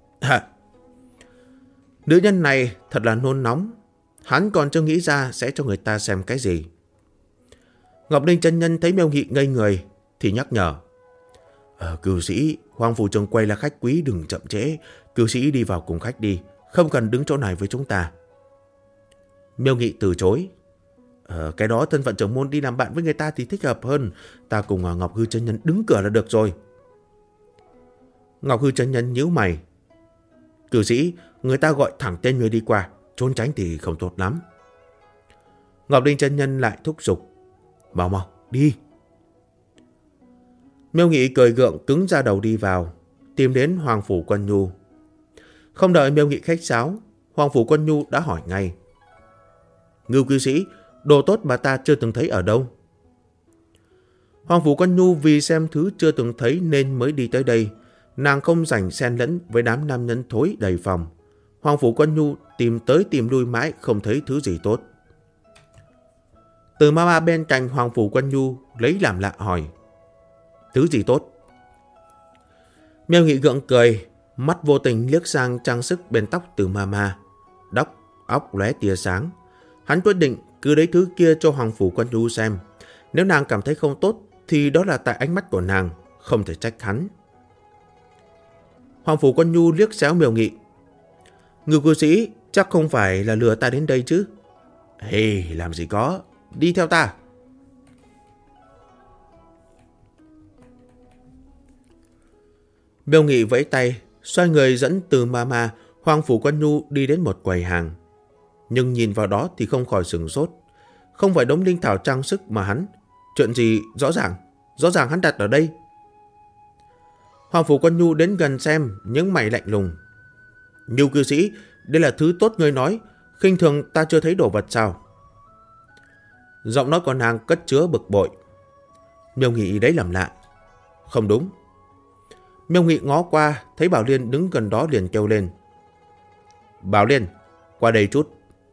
Nữ nhân này thật là nôn nóng. Hắn còn chưa nghĩ ra sẽ cho người ta xem cái gì. Ngọc Linh chân nhân thấy Miêu Nghị ngây người thì nhắc nhở. Cửu sĩ, Hoàng phủ trưởng quầy là khách quý, đừng chậm trễ. Cửu sĩ đi vào cùng khách đi, không cần đứng chỗ này với chúng ta. Miêu Nghị từ chối. Cái đó thân phận trưởng môn đi làm bạn với người ta thì thích hợp hơn. Ta cùng Ngọc Hư chân nhân đứng cửa là được rồi. Ngọc Hư chân nhân nhíu mày. Cửu sĩ, người ta gọi thẳng tên người đi qua, trốn tránh thì không tốt lắm. Ngọc Linh chân nhân lại thúc giục. Mau mau, đi. Miêu Nghị cười gượng cứng ra đầu đi vào, tìm đến Hoàng phủ Quân Nhu. Không đợi Miêu Nghị khách sáo, Hoàng phủ Quân Nhu đã hỏi ngay. Ngưu cư sĩ, đồ tốt mà ta chưa từng thấy ở đâu? Hoàng phủ Quân Nhu vì xem thứ chưa từng thấy nên mới đi tới đây. Nàng không rảnh xen lẫn với đám nam nhân thối đầy phòng. Hoàng phủ Quân Nhu tìm tới tìm lui mãi không thấy thứ gì tốt. Từ ma bên cạnh Hoàng phủ Quân Nhu lấy làm lạ hỏi. Thứ gì tốt? Miêu Nghị gượng cười, mắt vô tình liếc sang trang sức bên tóc từ ma. Đóc, óc lóe tia sáng. Hắn quyết định cứ lấy thứ kia cho Hoàng phủ Quân Nhu xem. Nếu nàng cảm thấy không tốt thì đó là tại ánh mắt của nàng, không thể trách hắn. Hoàng phủ Quân Nhu liếc xéo Miêu Nghị. Ngưu cư sĩ chắc không phải là lừa ta đến đây chứ? Làm gì có, đi theo ta. Miêu Nghị vẫy tay, xoay người dẫn từ ma Hoàng phủ Quân Nhu đi đến một quầy hàng. Nhưng nhìn vào đó thì không khỏi sửng sốt. Không phải đống linh thảo trang sức mà hắn. Chuyện gì rõ ràng hắn đặt ở đây. Hoàng phủ Quân Nhu đến gần xem, những mày lạnh lùng. Ngưu cư sĩ, đây là thứ tốt ngươi nói, khinh thường ta chưa thấy đồ vật sao? Giọng nói của nàng cất chứa bực bội. Miêu Nghị đấy làm lạ. Không đúng. Miêu Nghị ngó qua, thấy Bảo Liên đứng gần đó liền kêu lên. Bảo Liên, qua đây chút.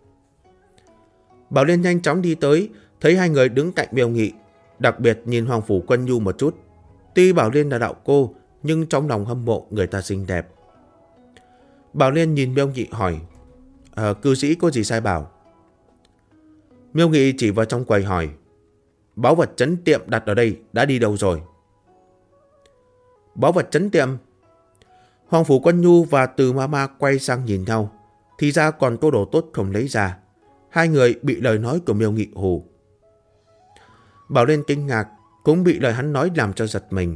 Bảo Liên nhanh chóng đi tới, thấy hai người đứng cạnh Miêu Nghị, đặc biệt nhìn Hoàng phủ Quân Nhu một chút. Tuy Bảo Liên là đạo cô, nhưng trong lòng hâm mộ người ta xinh đẹp. Bảo Liên nhìn Miêu Nghị hỏi. Cư sĩ có gì sai bảo? Miêu Nghị chỉ vào trong quầy hỏi. Báu vật trấn tiệm đặt ở đây đã đi đâu rồi? Báu vật trấn tiệm? Hoàng phủ Quân Nhu và Từ Ma quay sang nhìn nhau. Thì ra còn có đồ tốt không lấy ra. Hai người bị lời nói của Miêu Nghị hù. Bảo Liên kinh ngạc, cũng bị lời hắn nói làm cho giật mình.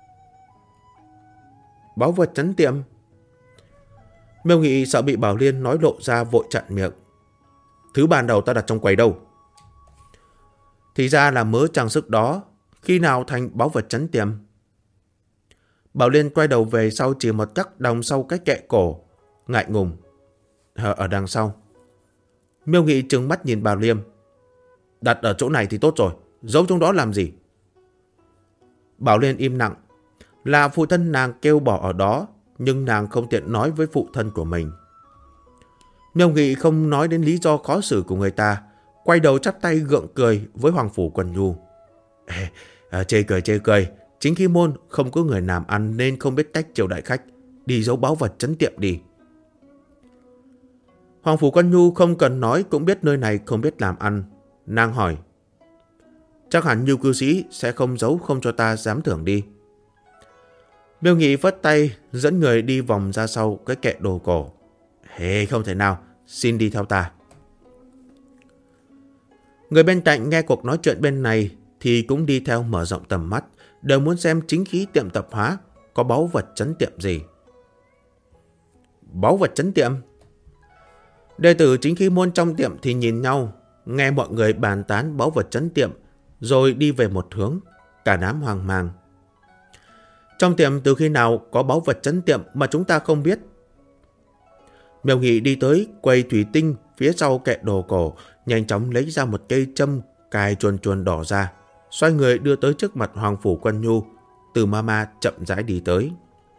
Báu vật trấn tiệm? Miêu Nghị sợ bị Bảo Liên nói lộ ra vội chặn miệng. Thứ ban đầu ta đặt trong quầy đâu? Thì ra là mớ trang sức đó, khi nào thành báu vật trấn tiệm? Bảo Liên quay đầu về sau chỉ một chắc đằng sau cái kệ cổ, ngại ngùng. Ở đằng sau. Miêu Nghị trừng mắt nhìn Bảo Liên. Đặt ở chỗ này thì tốt rồi, giấu trong đó làm gì? Bảo Liên im lặng. Là phụ thân nàng kêu bỏ ở đó, nhưng nàng không tiện nói với phụ thân của mình. Miêu Nghị không nói đến lý do khó xử của người ta, quay đầu chắp tay gượng cười với Hoàng Phủ Quân Nhu. Chê cười, chính khí môn không có người làm ăn nên không biết cách chiều đại khách, đi giấu báu vật trấn tiệm đi. Hoàng Phủ Quân Nhu không cần nói cũng biết nơi này không biết làm ăn. Nàng hỏi, chắc hẳn Nhu cư sĩ sẽ không giấu không cho ta dám thưởng đi. Miêu Nghị vất tay dẫn người đi vòng ra sau cái kệ đồ cổ. Không thể nào, xin đi theo ta. Người bên cạnh nghe cuộc nói chuyện bên này thì cũng đi theo mở rộng tầm mắt, đều muốn xem chính khí tiệm tạp hóa có báu vật trấn tiệm gì. Báu vật trấn tiệm? Đệ tử chính khí môn trong tiệm thì nhìn nhau, nghe mọi người bàn tán báu vật trấn tiệm, rồi đi về một hướng, cả đám hoang mang. Trong tiệm từ khi nào có báu vật trấn tiệm mà chúng ta không biết? Miêu Nghị đi tới quầy thủy tinh phía sau kệ đồ cổ, nhanh chóng lấy ra một cây châm cài chuồn đỏ ra, xoay người đưa tới trước mặt Hoàng Phủ Quân Nhu. Từ Mama chậm rãi đi tới.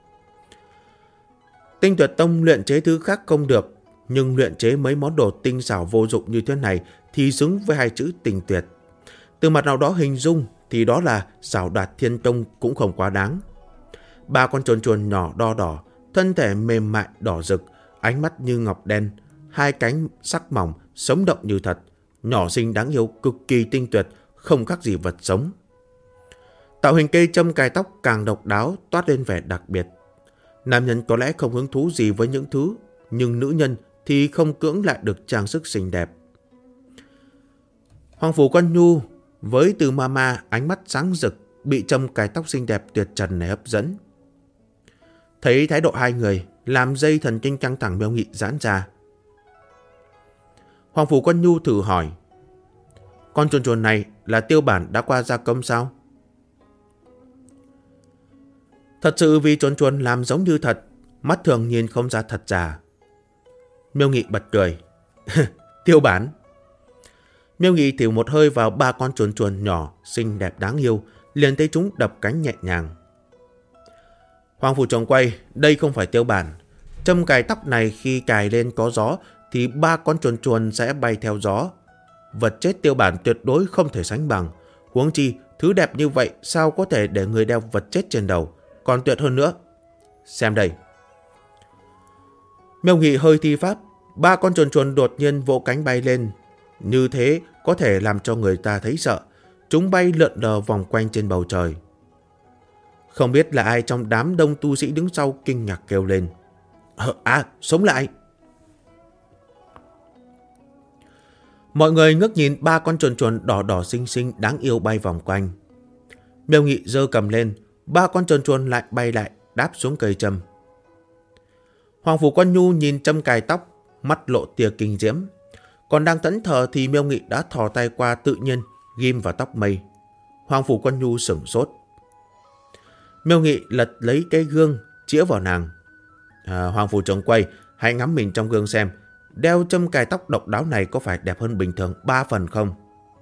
Tinh Tuyệt Tông luyện chế thứ khác không được, nhưng luyện chế mấy món đồ tinh xảo vô dụng như thế này thì xứng với hai chữ tinh tuyệt. Từ mặt nào đó hình dung thì đó là xảo đoạt thiên tông cũng không quá đáng. Ba con chuồn nhỏ đo đỏ, thân thể mềm mại đỏ rực, ánh mắt như ngọc đen, hai cánh sắc mỏng, sống động như thật, nhỏ xinh đáng yêu, cực kỳ tinh tuyệt, không khác gì vật sống. Tạo hình cây châm cài tóc càng độc đáo, toát lên vẻ đặc biệt. Nam nhân có lẽ không hứng thú gì với những thứ, nhưng nữ nhân thì không cưỡng lại được trang sức xinh đẹp. Hoàng Phủ Quân Nhu với Từ Mama ánh mắt sáng rực, bị châm cài tóc xinh đẹp tuyệt trần này hấp dẫn. Thấy thái độ hai người, làm dây thần kinh căng thẳng Miêu Nghị giãn ra. Hoàng Phủ Quân Nhu thử hỏi, con chuồn này là tiêu bản đã qua gia công sao? Thật sự vì chuồn làm giống như thật, mắt thường nhìn không ra thật giả. Miêu Nghị bật cười. Tiêu bản? Miêu Nghị thỉu một hơi vào ba con chuồn nhỏ xinh đẹp đáng yêu, liền thấy chúng đập cánh nhẹ nhàng. Hoàng Phủ Trồng Quay, đây không phải tiêu bản. Châm cài tóc này khi cài lên có gió thì ba con chuồn sẽ bay theo gió. Vật chết tiêu bản tuyệt đối không thể sánh bằng. Huống chi, thứ đẹp như vậy sao có thể để người đeo vật chết trên đầu. Còn tuyệt hơn nữa. Xem đây. Miêu Nghị hơi thi pháp, ba con chuồn đột nhiên vỗ cánh bay lên. Như thế có thể làm cho người ta thấy sợ. Chúng bay lượn lờ vòng quanh trên bầu trời. Không biết là ai trong đám đông tu sĩ đứng sau kinh ngạc kêu lên. Sống lại! Mọi người ngước nhìn ba con chuồn đỏ đỏ xinh xinh đáng yêu bay vòng quanh. Miêu Nghị giơ cầm lên, ba con chuồn lại bay lại, đáp xuống cây châm. Hoàng Phủ Quân Nhu nhìn châm cài tóc, mắt lộ tia kinh diễm. Còn đang thẫn thờ thì Miêu Nghị đã thò tay qua tự nhiên, ghim vào tóc mây. Hoàng Phủ Quân Nhu sửng sốt. Miêu Nghị lật lấy cái gương, chĩa vào nàng. Hoàng Phủ Trồng Quay, hãy ngắm mình trong gương xem, đeo châm cài tóc độc đáo này có phải đẹp hơn bình thường 3 phần không?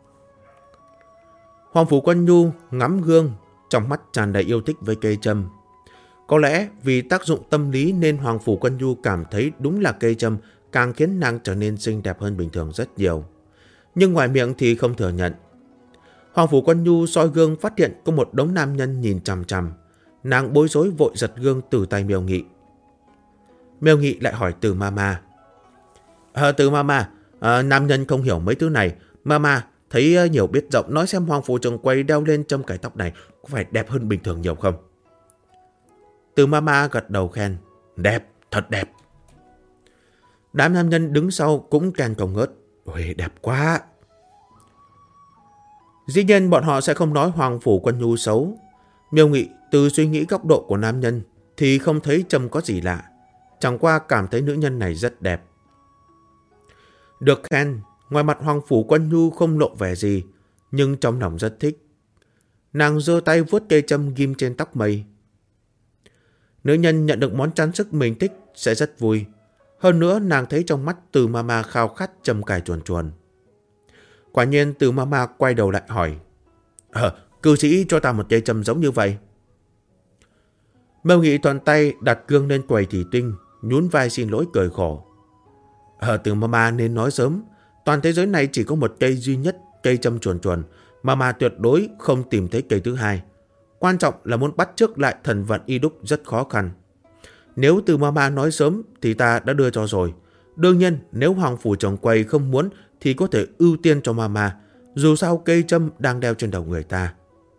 Hoàng Phủ Quân Nhu ngắm gương, trong mắt tràn đầy yêu thích với cây châm. Có lẽ vì tác dụng tâm lý nên Hoàng Phủ Quân Nhu cảm thấy đúng là cây châm càng khiến nàng trở nên xinh đẹp hơn bình thường rất nhiều. Nhưng ngoài miệng thì không thừa nhận. Hoàng Phủ Quân Nhu soi gương phát hiện có một đống nam nhân nhìn chằm chằm. Nàng bối rối vội giật gương từ tay Miêu Nghị. Miêu Nghị lại hỏi Từ Mama. Từ Mama, nam nhân không hiểu mấy thứ này. Mama, thấy nhiều biết rộng, nói xem Hoàng Phủ Trồng Quay đeo lên châm cài tóc này có phải đẹp hơn bình thường nhiều không? Từ Mama gật đầu khen. Đẹp, thật đẹp. Đám nam nhân đứng sau cũng khen không ngớt. Ôi, đẹp quá. Dĩ nhiên bọn họ sẽ không nói Hoàng Phủ Quân Nhu xấu. Miêu Nghị từ suy nghĩ góc độ của nam nhân thì không thấy châm có gì lạ. Chẳng qua cảm thấy nữ nhân này rất đẹp. Được khen, ngoài mặt Hoàng Phủ Quân Nhu không lộ vẻ gì, nhưng trong lòng rất thích. Nàng giơ tay vuốt cây châm ghim trên tóc mây. Nữ nhân nhận được món trang sức mình thích sẽ rất vui. Hơn nữa nàng thấy trong mắt Từ Mama khao khát châm cài chuồn. Quả nhiên Từ Mama quay đầu lại hỏi. Cư sĩ cho ta một cây châm giống như vậy. Mêu Nghị thuận tay đặt gương lên quầy thủy tinh, nhún vai xin lỗi cười khổ. Từ Mama nên nói sớm, toàn thế giới này chỉ có một cây duy nhất, cây châm chuồn chuồn, mà tuyệt đối không tìm thấy cây thứ hai. Quan trọng là muốn bắt chước lại thần vận y đúc rất khó khăn. Nếu từ Mama nói sớm thì ta đã đưa cho rồi. Đương nhiên nếu Hoàng Phủ Trồng Quầy không muốn thì có thể ưu tiên cho Mama. Dù sao cây châm đang đeo trên đầu người ta.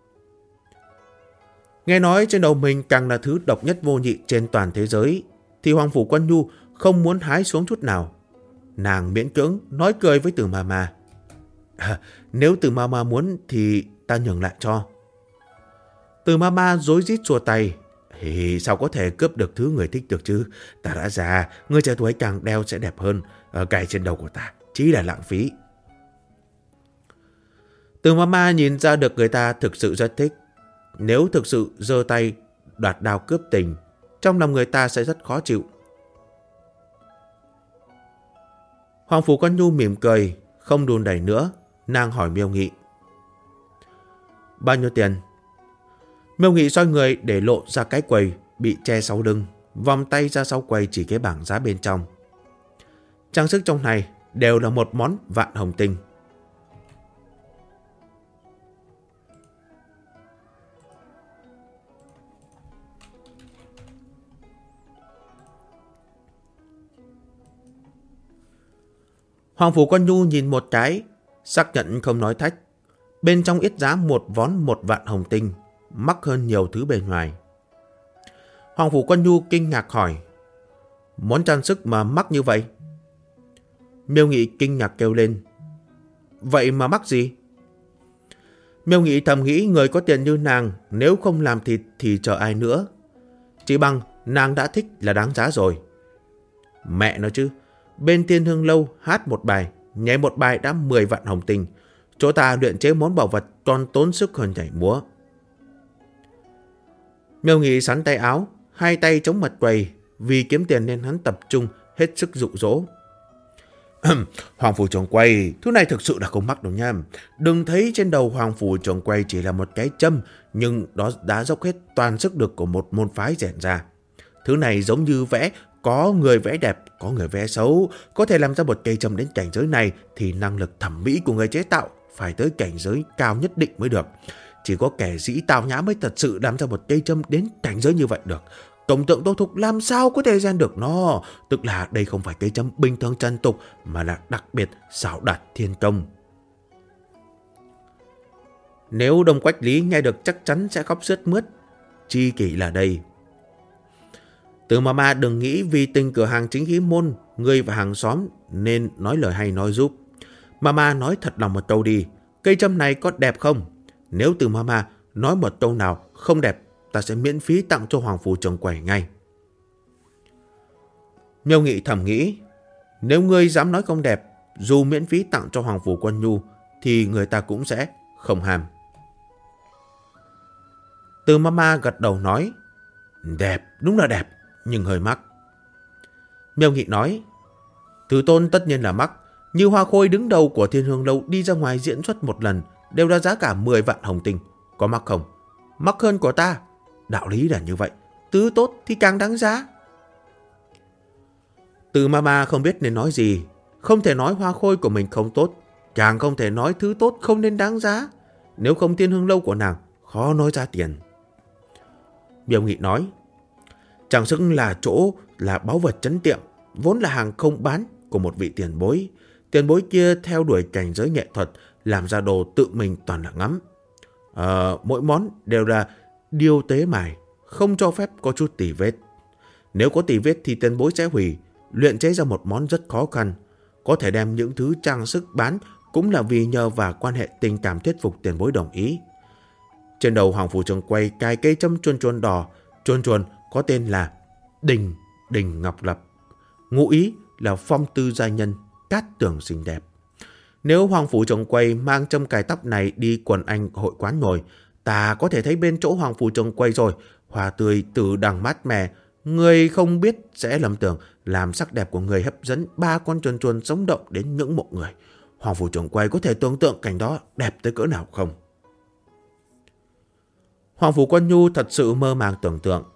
Nghe nói trên đầu mình càng là thứ độc nhất vô nhị trên toàn thế giới, thì Hoàng Phủ Quân Nhu không muốn hái xuống chút nào. Nàng miễn cưỡng nói cười với Từ Mama. Nếu Từ Mama muốn thì ta nhường lại cho. Từ Mama rối rít xua tay. Sao có thể cướp được thứ người thích được chứ? Ta đã già, người trẻ tuổi càng đeo sẽ đẹp hơn. Cài trên đầu của ta chỉ là lãng phí. Từ Mama nhìn ra được người ta thực sự rất thích. Nếu thực sự giơ tay đoạt đao cướp tình, trong lòng người ta sẽ rất khó chịu. Hoàng Phủ Quân Nhu mỉm cười, không đùn đẩy nữa. Nàng hỏi Miêu Nghị. Bao nhiêu tiền? Miêu Nghị xoay người để lộ ra cái quầy bị che sau lưng, vòng tay ra sau quầy chỉ cái bảng giá bên trong. Trang sức trong này đều là một món vạn hồng tinh. Hoàng Phủ Quân Nhu nhìn một cái, xác nhận không nói thách. Bên trong ít giá một vón một vạn hồng tinh, mắc hơn nhiều thứ bên ngoài. Hoàng Phủ Quân Nhu kinh ngạc hỏi. Món trang sức mà mắc như vậy? Miêu Nghị kinh ngạc kêu lên. Vậy mà mắc gì? Miêu Nghị thầm nghĩ người có tiền như nàng, nếu không làm thịt thì chờ ai nữa. Chỉ bằng nàng đã thích là đáng giá rồi. Mẹ nói chứ, bên Thiên Hương Lâu hát một bài, nhảy một bài đã 10 vạn hồng tinh. Chỗ ta luyện chế món bảo vật còn tốn sức hơn nhảy múa. Miêu Nghị sắn tay áo, hai tay chống mặt quầy. Vì kiếm tiền nên hắn tập trung hết sức dụ dỗ. Hoàng Phủ Trồng Quầy, thứ này thực sự là không mắc đâu nha. Đừng thấy trên đầu Hoàng Phủ Trồng Quầy chỉ là một cái châm, nhưng đó đã dốc hết toàn sức lực của một môn phái rèn ra. Thứ này giống như vẽ, có người vẽ đẹp, có người vẽ xấu. Có thể làm ra một cây châm đến cảnh giới này thì năng lực thẩm mỹ của người chế tạo phải tới cảnh giới cao nhất định mới được. Chỉ có kẻ dĩ tào nhã mới thật sự làm ra một cây châm đến cảnh giới như vậy được. Tổng tượng Tô Thục làm sao có thể rèn được nó? Tức là đây không phải cây châm bình thường chân tục, mà là đặc biệt xảo đạt thiên công. Nếu Đông Quách Lý nghe được chắc chắn sẽ khóc sướt mướt. Chi kỷ là đây. Từ Mama đừng nghĩ vì tình cửa hàng chính khí môn, người và hàng xóm nên nói lời hay nói giúp. Mama nói thật lòng một câu đi. Cây châm này có đẹp không? Nếu từ Mama nói một câu nào không đẹp, ta sẽ miễn phí tặng cho Hoàng Phủ Trồng Quầy ngay. Miêu Nghị thầm nghĩ, nếu ngươi dám nói không đẹp, dù miễn phí tặng cho Hoàng Phủ Quân Nhu, thì người ta cũng sẽ không ham. Từ Mama gật đầu nói, đẹp, đúng là đẹp, nhưng hơi mắc. Miêu Nghị nói, Từ Tôn tất nhiên là mắc, như Hoa Khôi đứng đầu của Thiên Hương Lâu đi ra ngoài diễn xuất một lần, đều đã giá cả 10 vạn hồng tinh, có mắc không? Mắc hơn của ta. Đạo lý là như vậy, thứ tốt thì càng đáng giá. Từ Mama không biết nên nói gì. Không thể nói Hoa Khôi của mình không tốt, càng không thể nói thứ tốt không nên đáng giá. Nếu không Thiên Hương Lâu của nàng khó nói ra tiền. Miêu Nghị nói, trang sức là chỗ là báu vật trấn tiệm, vốn là hàng không bán của một vị tiền bối. Tiền bối kia theo đuổi cảnh giới nghệ thuật, làm ra đồ tự mình toàn là ngắm. Mỗi món đều là điêu tế mài, không cho phép có chút tỉ vết. Nếu có tỉ vết thì tiền bối sẽ hủy. Luyện chế ra một món rất khó khăn. Có thể đem những thứ trang sức bán cũng là vì nhờ vào quan hệ tình cảm thuyết phục tiền bối đồng ý. Trên đầu Hoàng Phủ Trồng Quầy cài cây châm chuồn chuồn đỏ. Chuồn chuồn có tên là Đình Ngọc Lập. Ngụ ý là phong tư gia nhân, cát tường xinh đẹp. Nếu Hoàng Phủ Trồng Quầy mang châm cài tóc này đi quần anh hội quán ngồi, ta có thể thấy bên chỗ Hoàng Phủ Trồng Quầy rồi. Hoa tươi từ đằng mát mẻ, người không biết sẽ lầm tưởng làm sắc đẹp của người hấp dẫn 3 con chuồn chuồn sống động đến ngưỡng mộ người. Hoàng Phủ Trồng Quầy có thể tưởng tượng cảnh đó đẹp tới cỡ nào không? Hoàng Phủ Quân Nhu thật sự mơ màng tưởng tượng.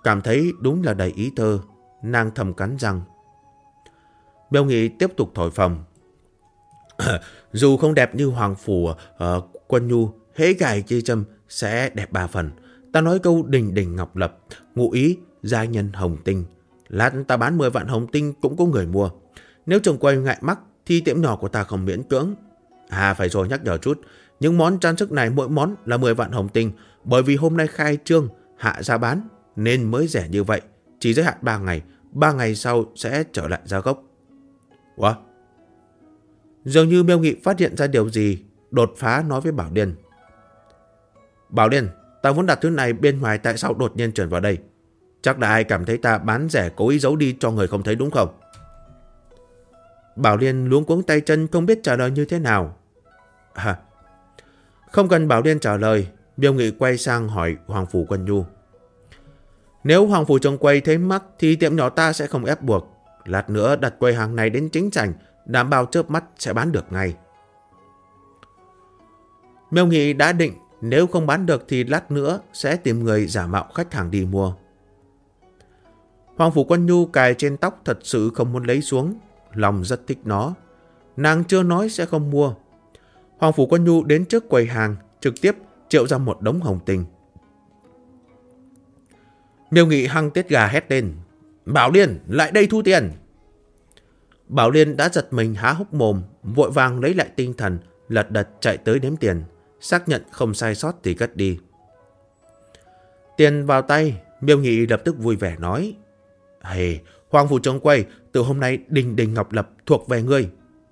cảm thấy đúng là đầy ý thơ, nàng thầm cắn răng. Miêu Nghị tiếp tục thổi phồng. Dù không đẹp như Hoàng Phủ Quân Nhu, hễ gài chi châm sẽ đẹp 3 phần. Ta nói câu đình đình ngọc lập, ngụ ý gia nhân hồng tinh. Lát ta bán 10 vạn hồng tinh cũng có người mua. Nếu Trường Quầy ngại mắc thì tiệm nhỏ của ta không miễn cưỡng. Phải rồi, nhắc nhở chút. Những món trang sức này mỗi món là 10 vạn hồng tinh. Bởi vì hôm nay khai trương hạ giá bán nên mới rẻ như vậy. Chỉ giới hạn 3 ngày. 3 ngày sau sẽ trở lại giá gốc. Ủa? Dường như Miêu Nghị phát hiện ra điều gì, đột phá nói với Bảo Điên. Bảo Điên, ta muốn đặt thứ này bên ngoài, tại sao đột nhiên chuyển vào đây? Chắc là ai cảm thấy ta bán rẻ cố ý giấu đi cho người không thấy đúng không? Bảo Điên luống cuống tay chân không biết trả lời như thế nào. Không cần Bảo Điên trả lời, Miêu Nghị quay sang hỏi Hoàng Phủ Quân Nhu. Nếu Hoàng Phủ Trường Quầy thấy mắc thì tiệm nhỏ ta sẽ không ép buộc. Lát nữa đặt quầy hàng này đến chính sảnh, đảm bảo chớp mắt sẽ bán được ngay. Miêu Nghị đã định nếu không bán được thì lát nữa sẽ tìm người giả mạo khách hàng đi mua. Hoàng Phủ Quân Nhu cài trên tóc thật sự không muốn lấy xuống, lòng rất thích nó. Nàng chưa nói sẽ không mua. Hoàng Phủ Quân Nhu đến trước quầy hàng, trực tiếp triệu ra một đống hồng tinh. Miêu Nghị hăng tiết gà hét lên. Bảo Điên, lại đây thu tiền. Bảo Điên đã giật mình há hốc mồm, vội vàng lấy lại tinh thần, lật đật chạy tới đếm tiền, xác nhận không sai sót thì cất đi. Tiền vào tay, Miêu Nghị lập tức vui vẻ nói. Hoàng Phủ Trường Quầy, từ hôm nay đình đình ngọc lập thuộc về ngươi.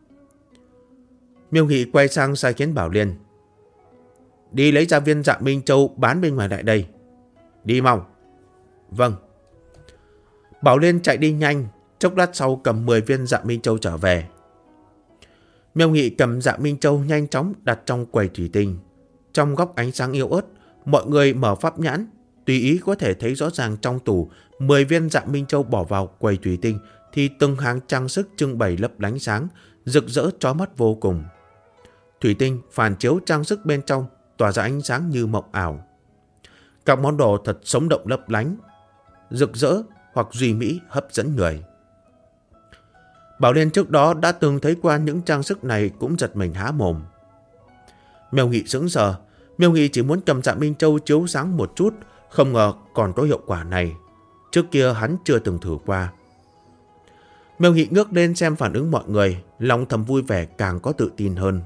Miêu Nghị quay sang sai khiến Bảo Điên. Đi lấy ra viên Dạ Minh Châu bán bên ngoài lại đây. Đi mau. Vâng. Bảo Điên chạy đi nhanh, chốc lát sau cầm 10 viên Dạ Minh Châu trở về. Miêu Nghị cầm Dạ Minh Châu nhanh chóng đặt trong quầy thủy tinh. Trong góc ánh sáng yếu ớt, mọi người mở pháp nhãn, tùy ý có thể thấy rõ ràng trong tủ 10 viên Dạ Minh Châu bỏ vào quầy thủy tinh thì từng hàng trang sức trưng bày lấp lánh sáng, rực rỡ chói mắt vô cùng. Thủy tinh phản chiếu trang sức bên trong tỏa ra ánh sáng như mộng ảo. Các món đồ thật sống động lấp lánh, rực rỡ hoặc duy mỹ hấp dẫn người. Bảo Điên trước đó đã từng thấy qua những trang sức này cũng giật mình há mồm. Miêu Nghị sững sờ. Miêu Nghị chỉ muốn cầm Dạ Minh Châu chiếu sáng một chút, không ngờ còn có hiệu quả này. Trước kia hắn chưa từng thử qua. Miêu Nghị ngước lên xem phản ứng mọi người, lòng thầm vui vẻ càng có tự tin hơn.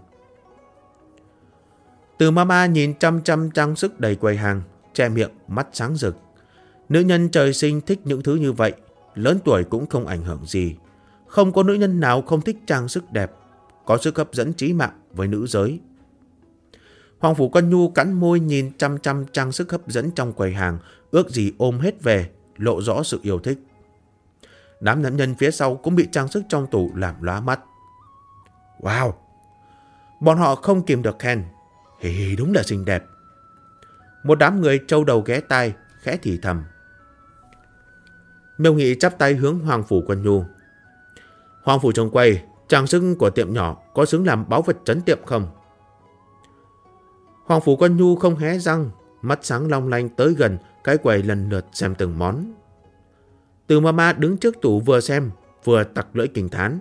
Từ Mama nhìn chăm chăm trang sức đầy quầy hàng, che miệng, mắt sáng rực. Nữ nhân trời sinh thích những thứ như vậy, lớn tuổi cũng không ảnh hưởng gì. Không có nữ nhân nào không thích trang sức đẹp, có sức hấp dẫn chí mạng với nữ giới. Hoàng Phủ Quân Nhu cắn môi nhìn chăm chăm trang sức hấp dẫn trong quầy hàng, ước gì ôm hết về, lộ rõ sự yêu thích. Đám nữ nhân phía sau cũng bị trang sức trong tủ làm lóa mắt. Wow! Bọn họ không kìm được khen. Đúng là xinh đẹp. Một đám người trâu đầu ghé tai, khẽ thì thầm. Miêu Nghị chắp tay hướng Hoàng Phủ Quân Nhu. Hoàng Phủ Trường Quầy, trang sức của tiệm nhỏ có xứng làm báu vật trấn tiệm không? Hoàng Phủ Quân Nhu không hé răng, mắt sáng long lanh tới gần cái quầy lần lượt xem từng món. Từ Mama đứng trước tủ vừa xem vừa tặc lưỡi kinh thán.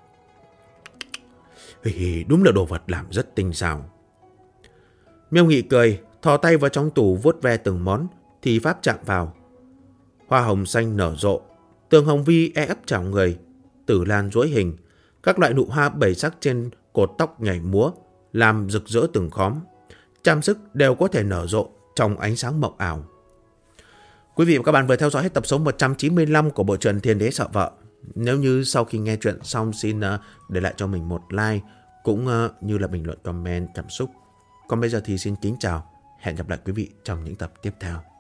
Đúng là đồ vật làm rất tinh xảo. Miêu Nghị cười, thò tay vào trong tủ vuốt ve từng món, thì pháp chạm vào. Hoa hồng xanh nở rộ, tường hồng vi ấp chảo người, tử lan duỗi hình, các loại nụ hoa bảy sắc trên cột tóc nhảy múa, làm rực rỡ từng khóm. Trang sức đều có thể nở rộ trong ánh sáng mộng ảo. Quý vị và các bạn vừa theo dõi hết tập số 195 của bộ truyện Thiên Đế Sợ Vợ. Nếu như sau khi nghe chuyện xong xin để lại cho mình một like cũng như là bình luận comment cảm xúc. Còn bây giờ thì xin kính chào, hẹn gặp lại quý vị trong những tập tiếp theo.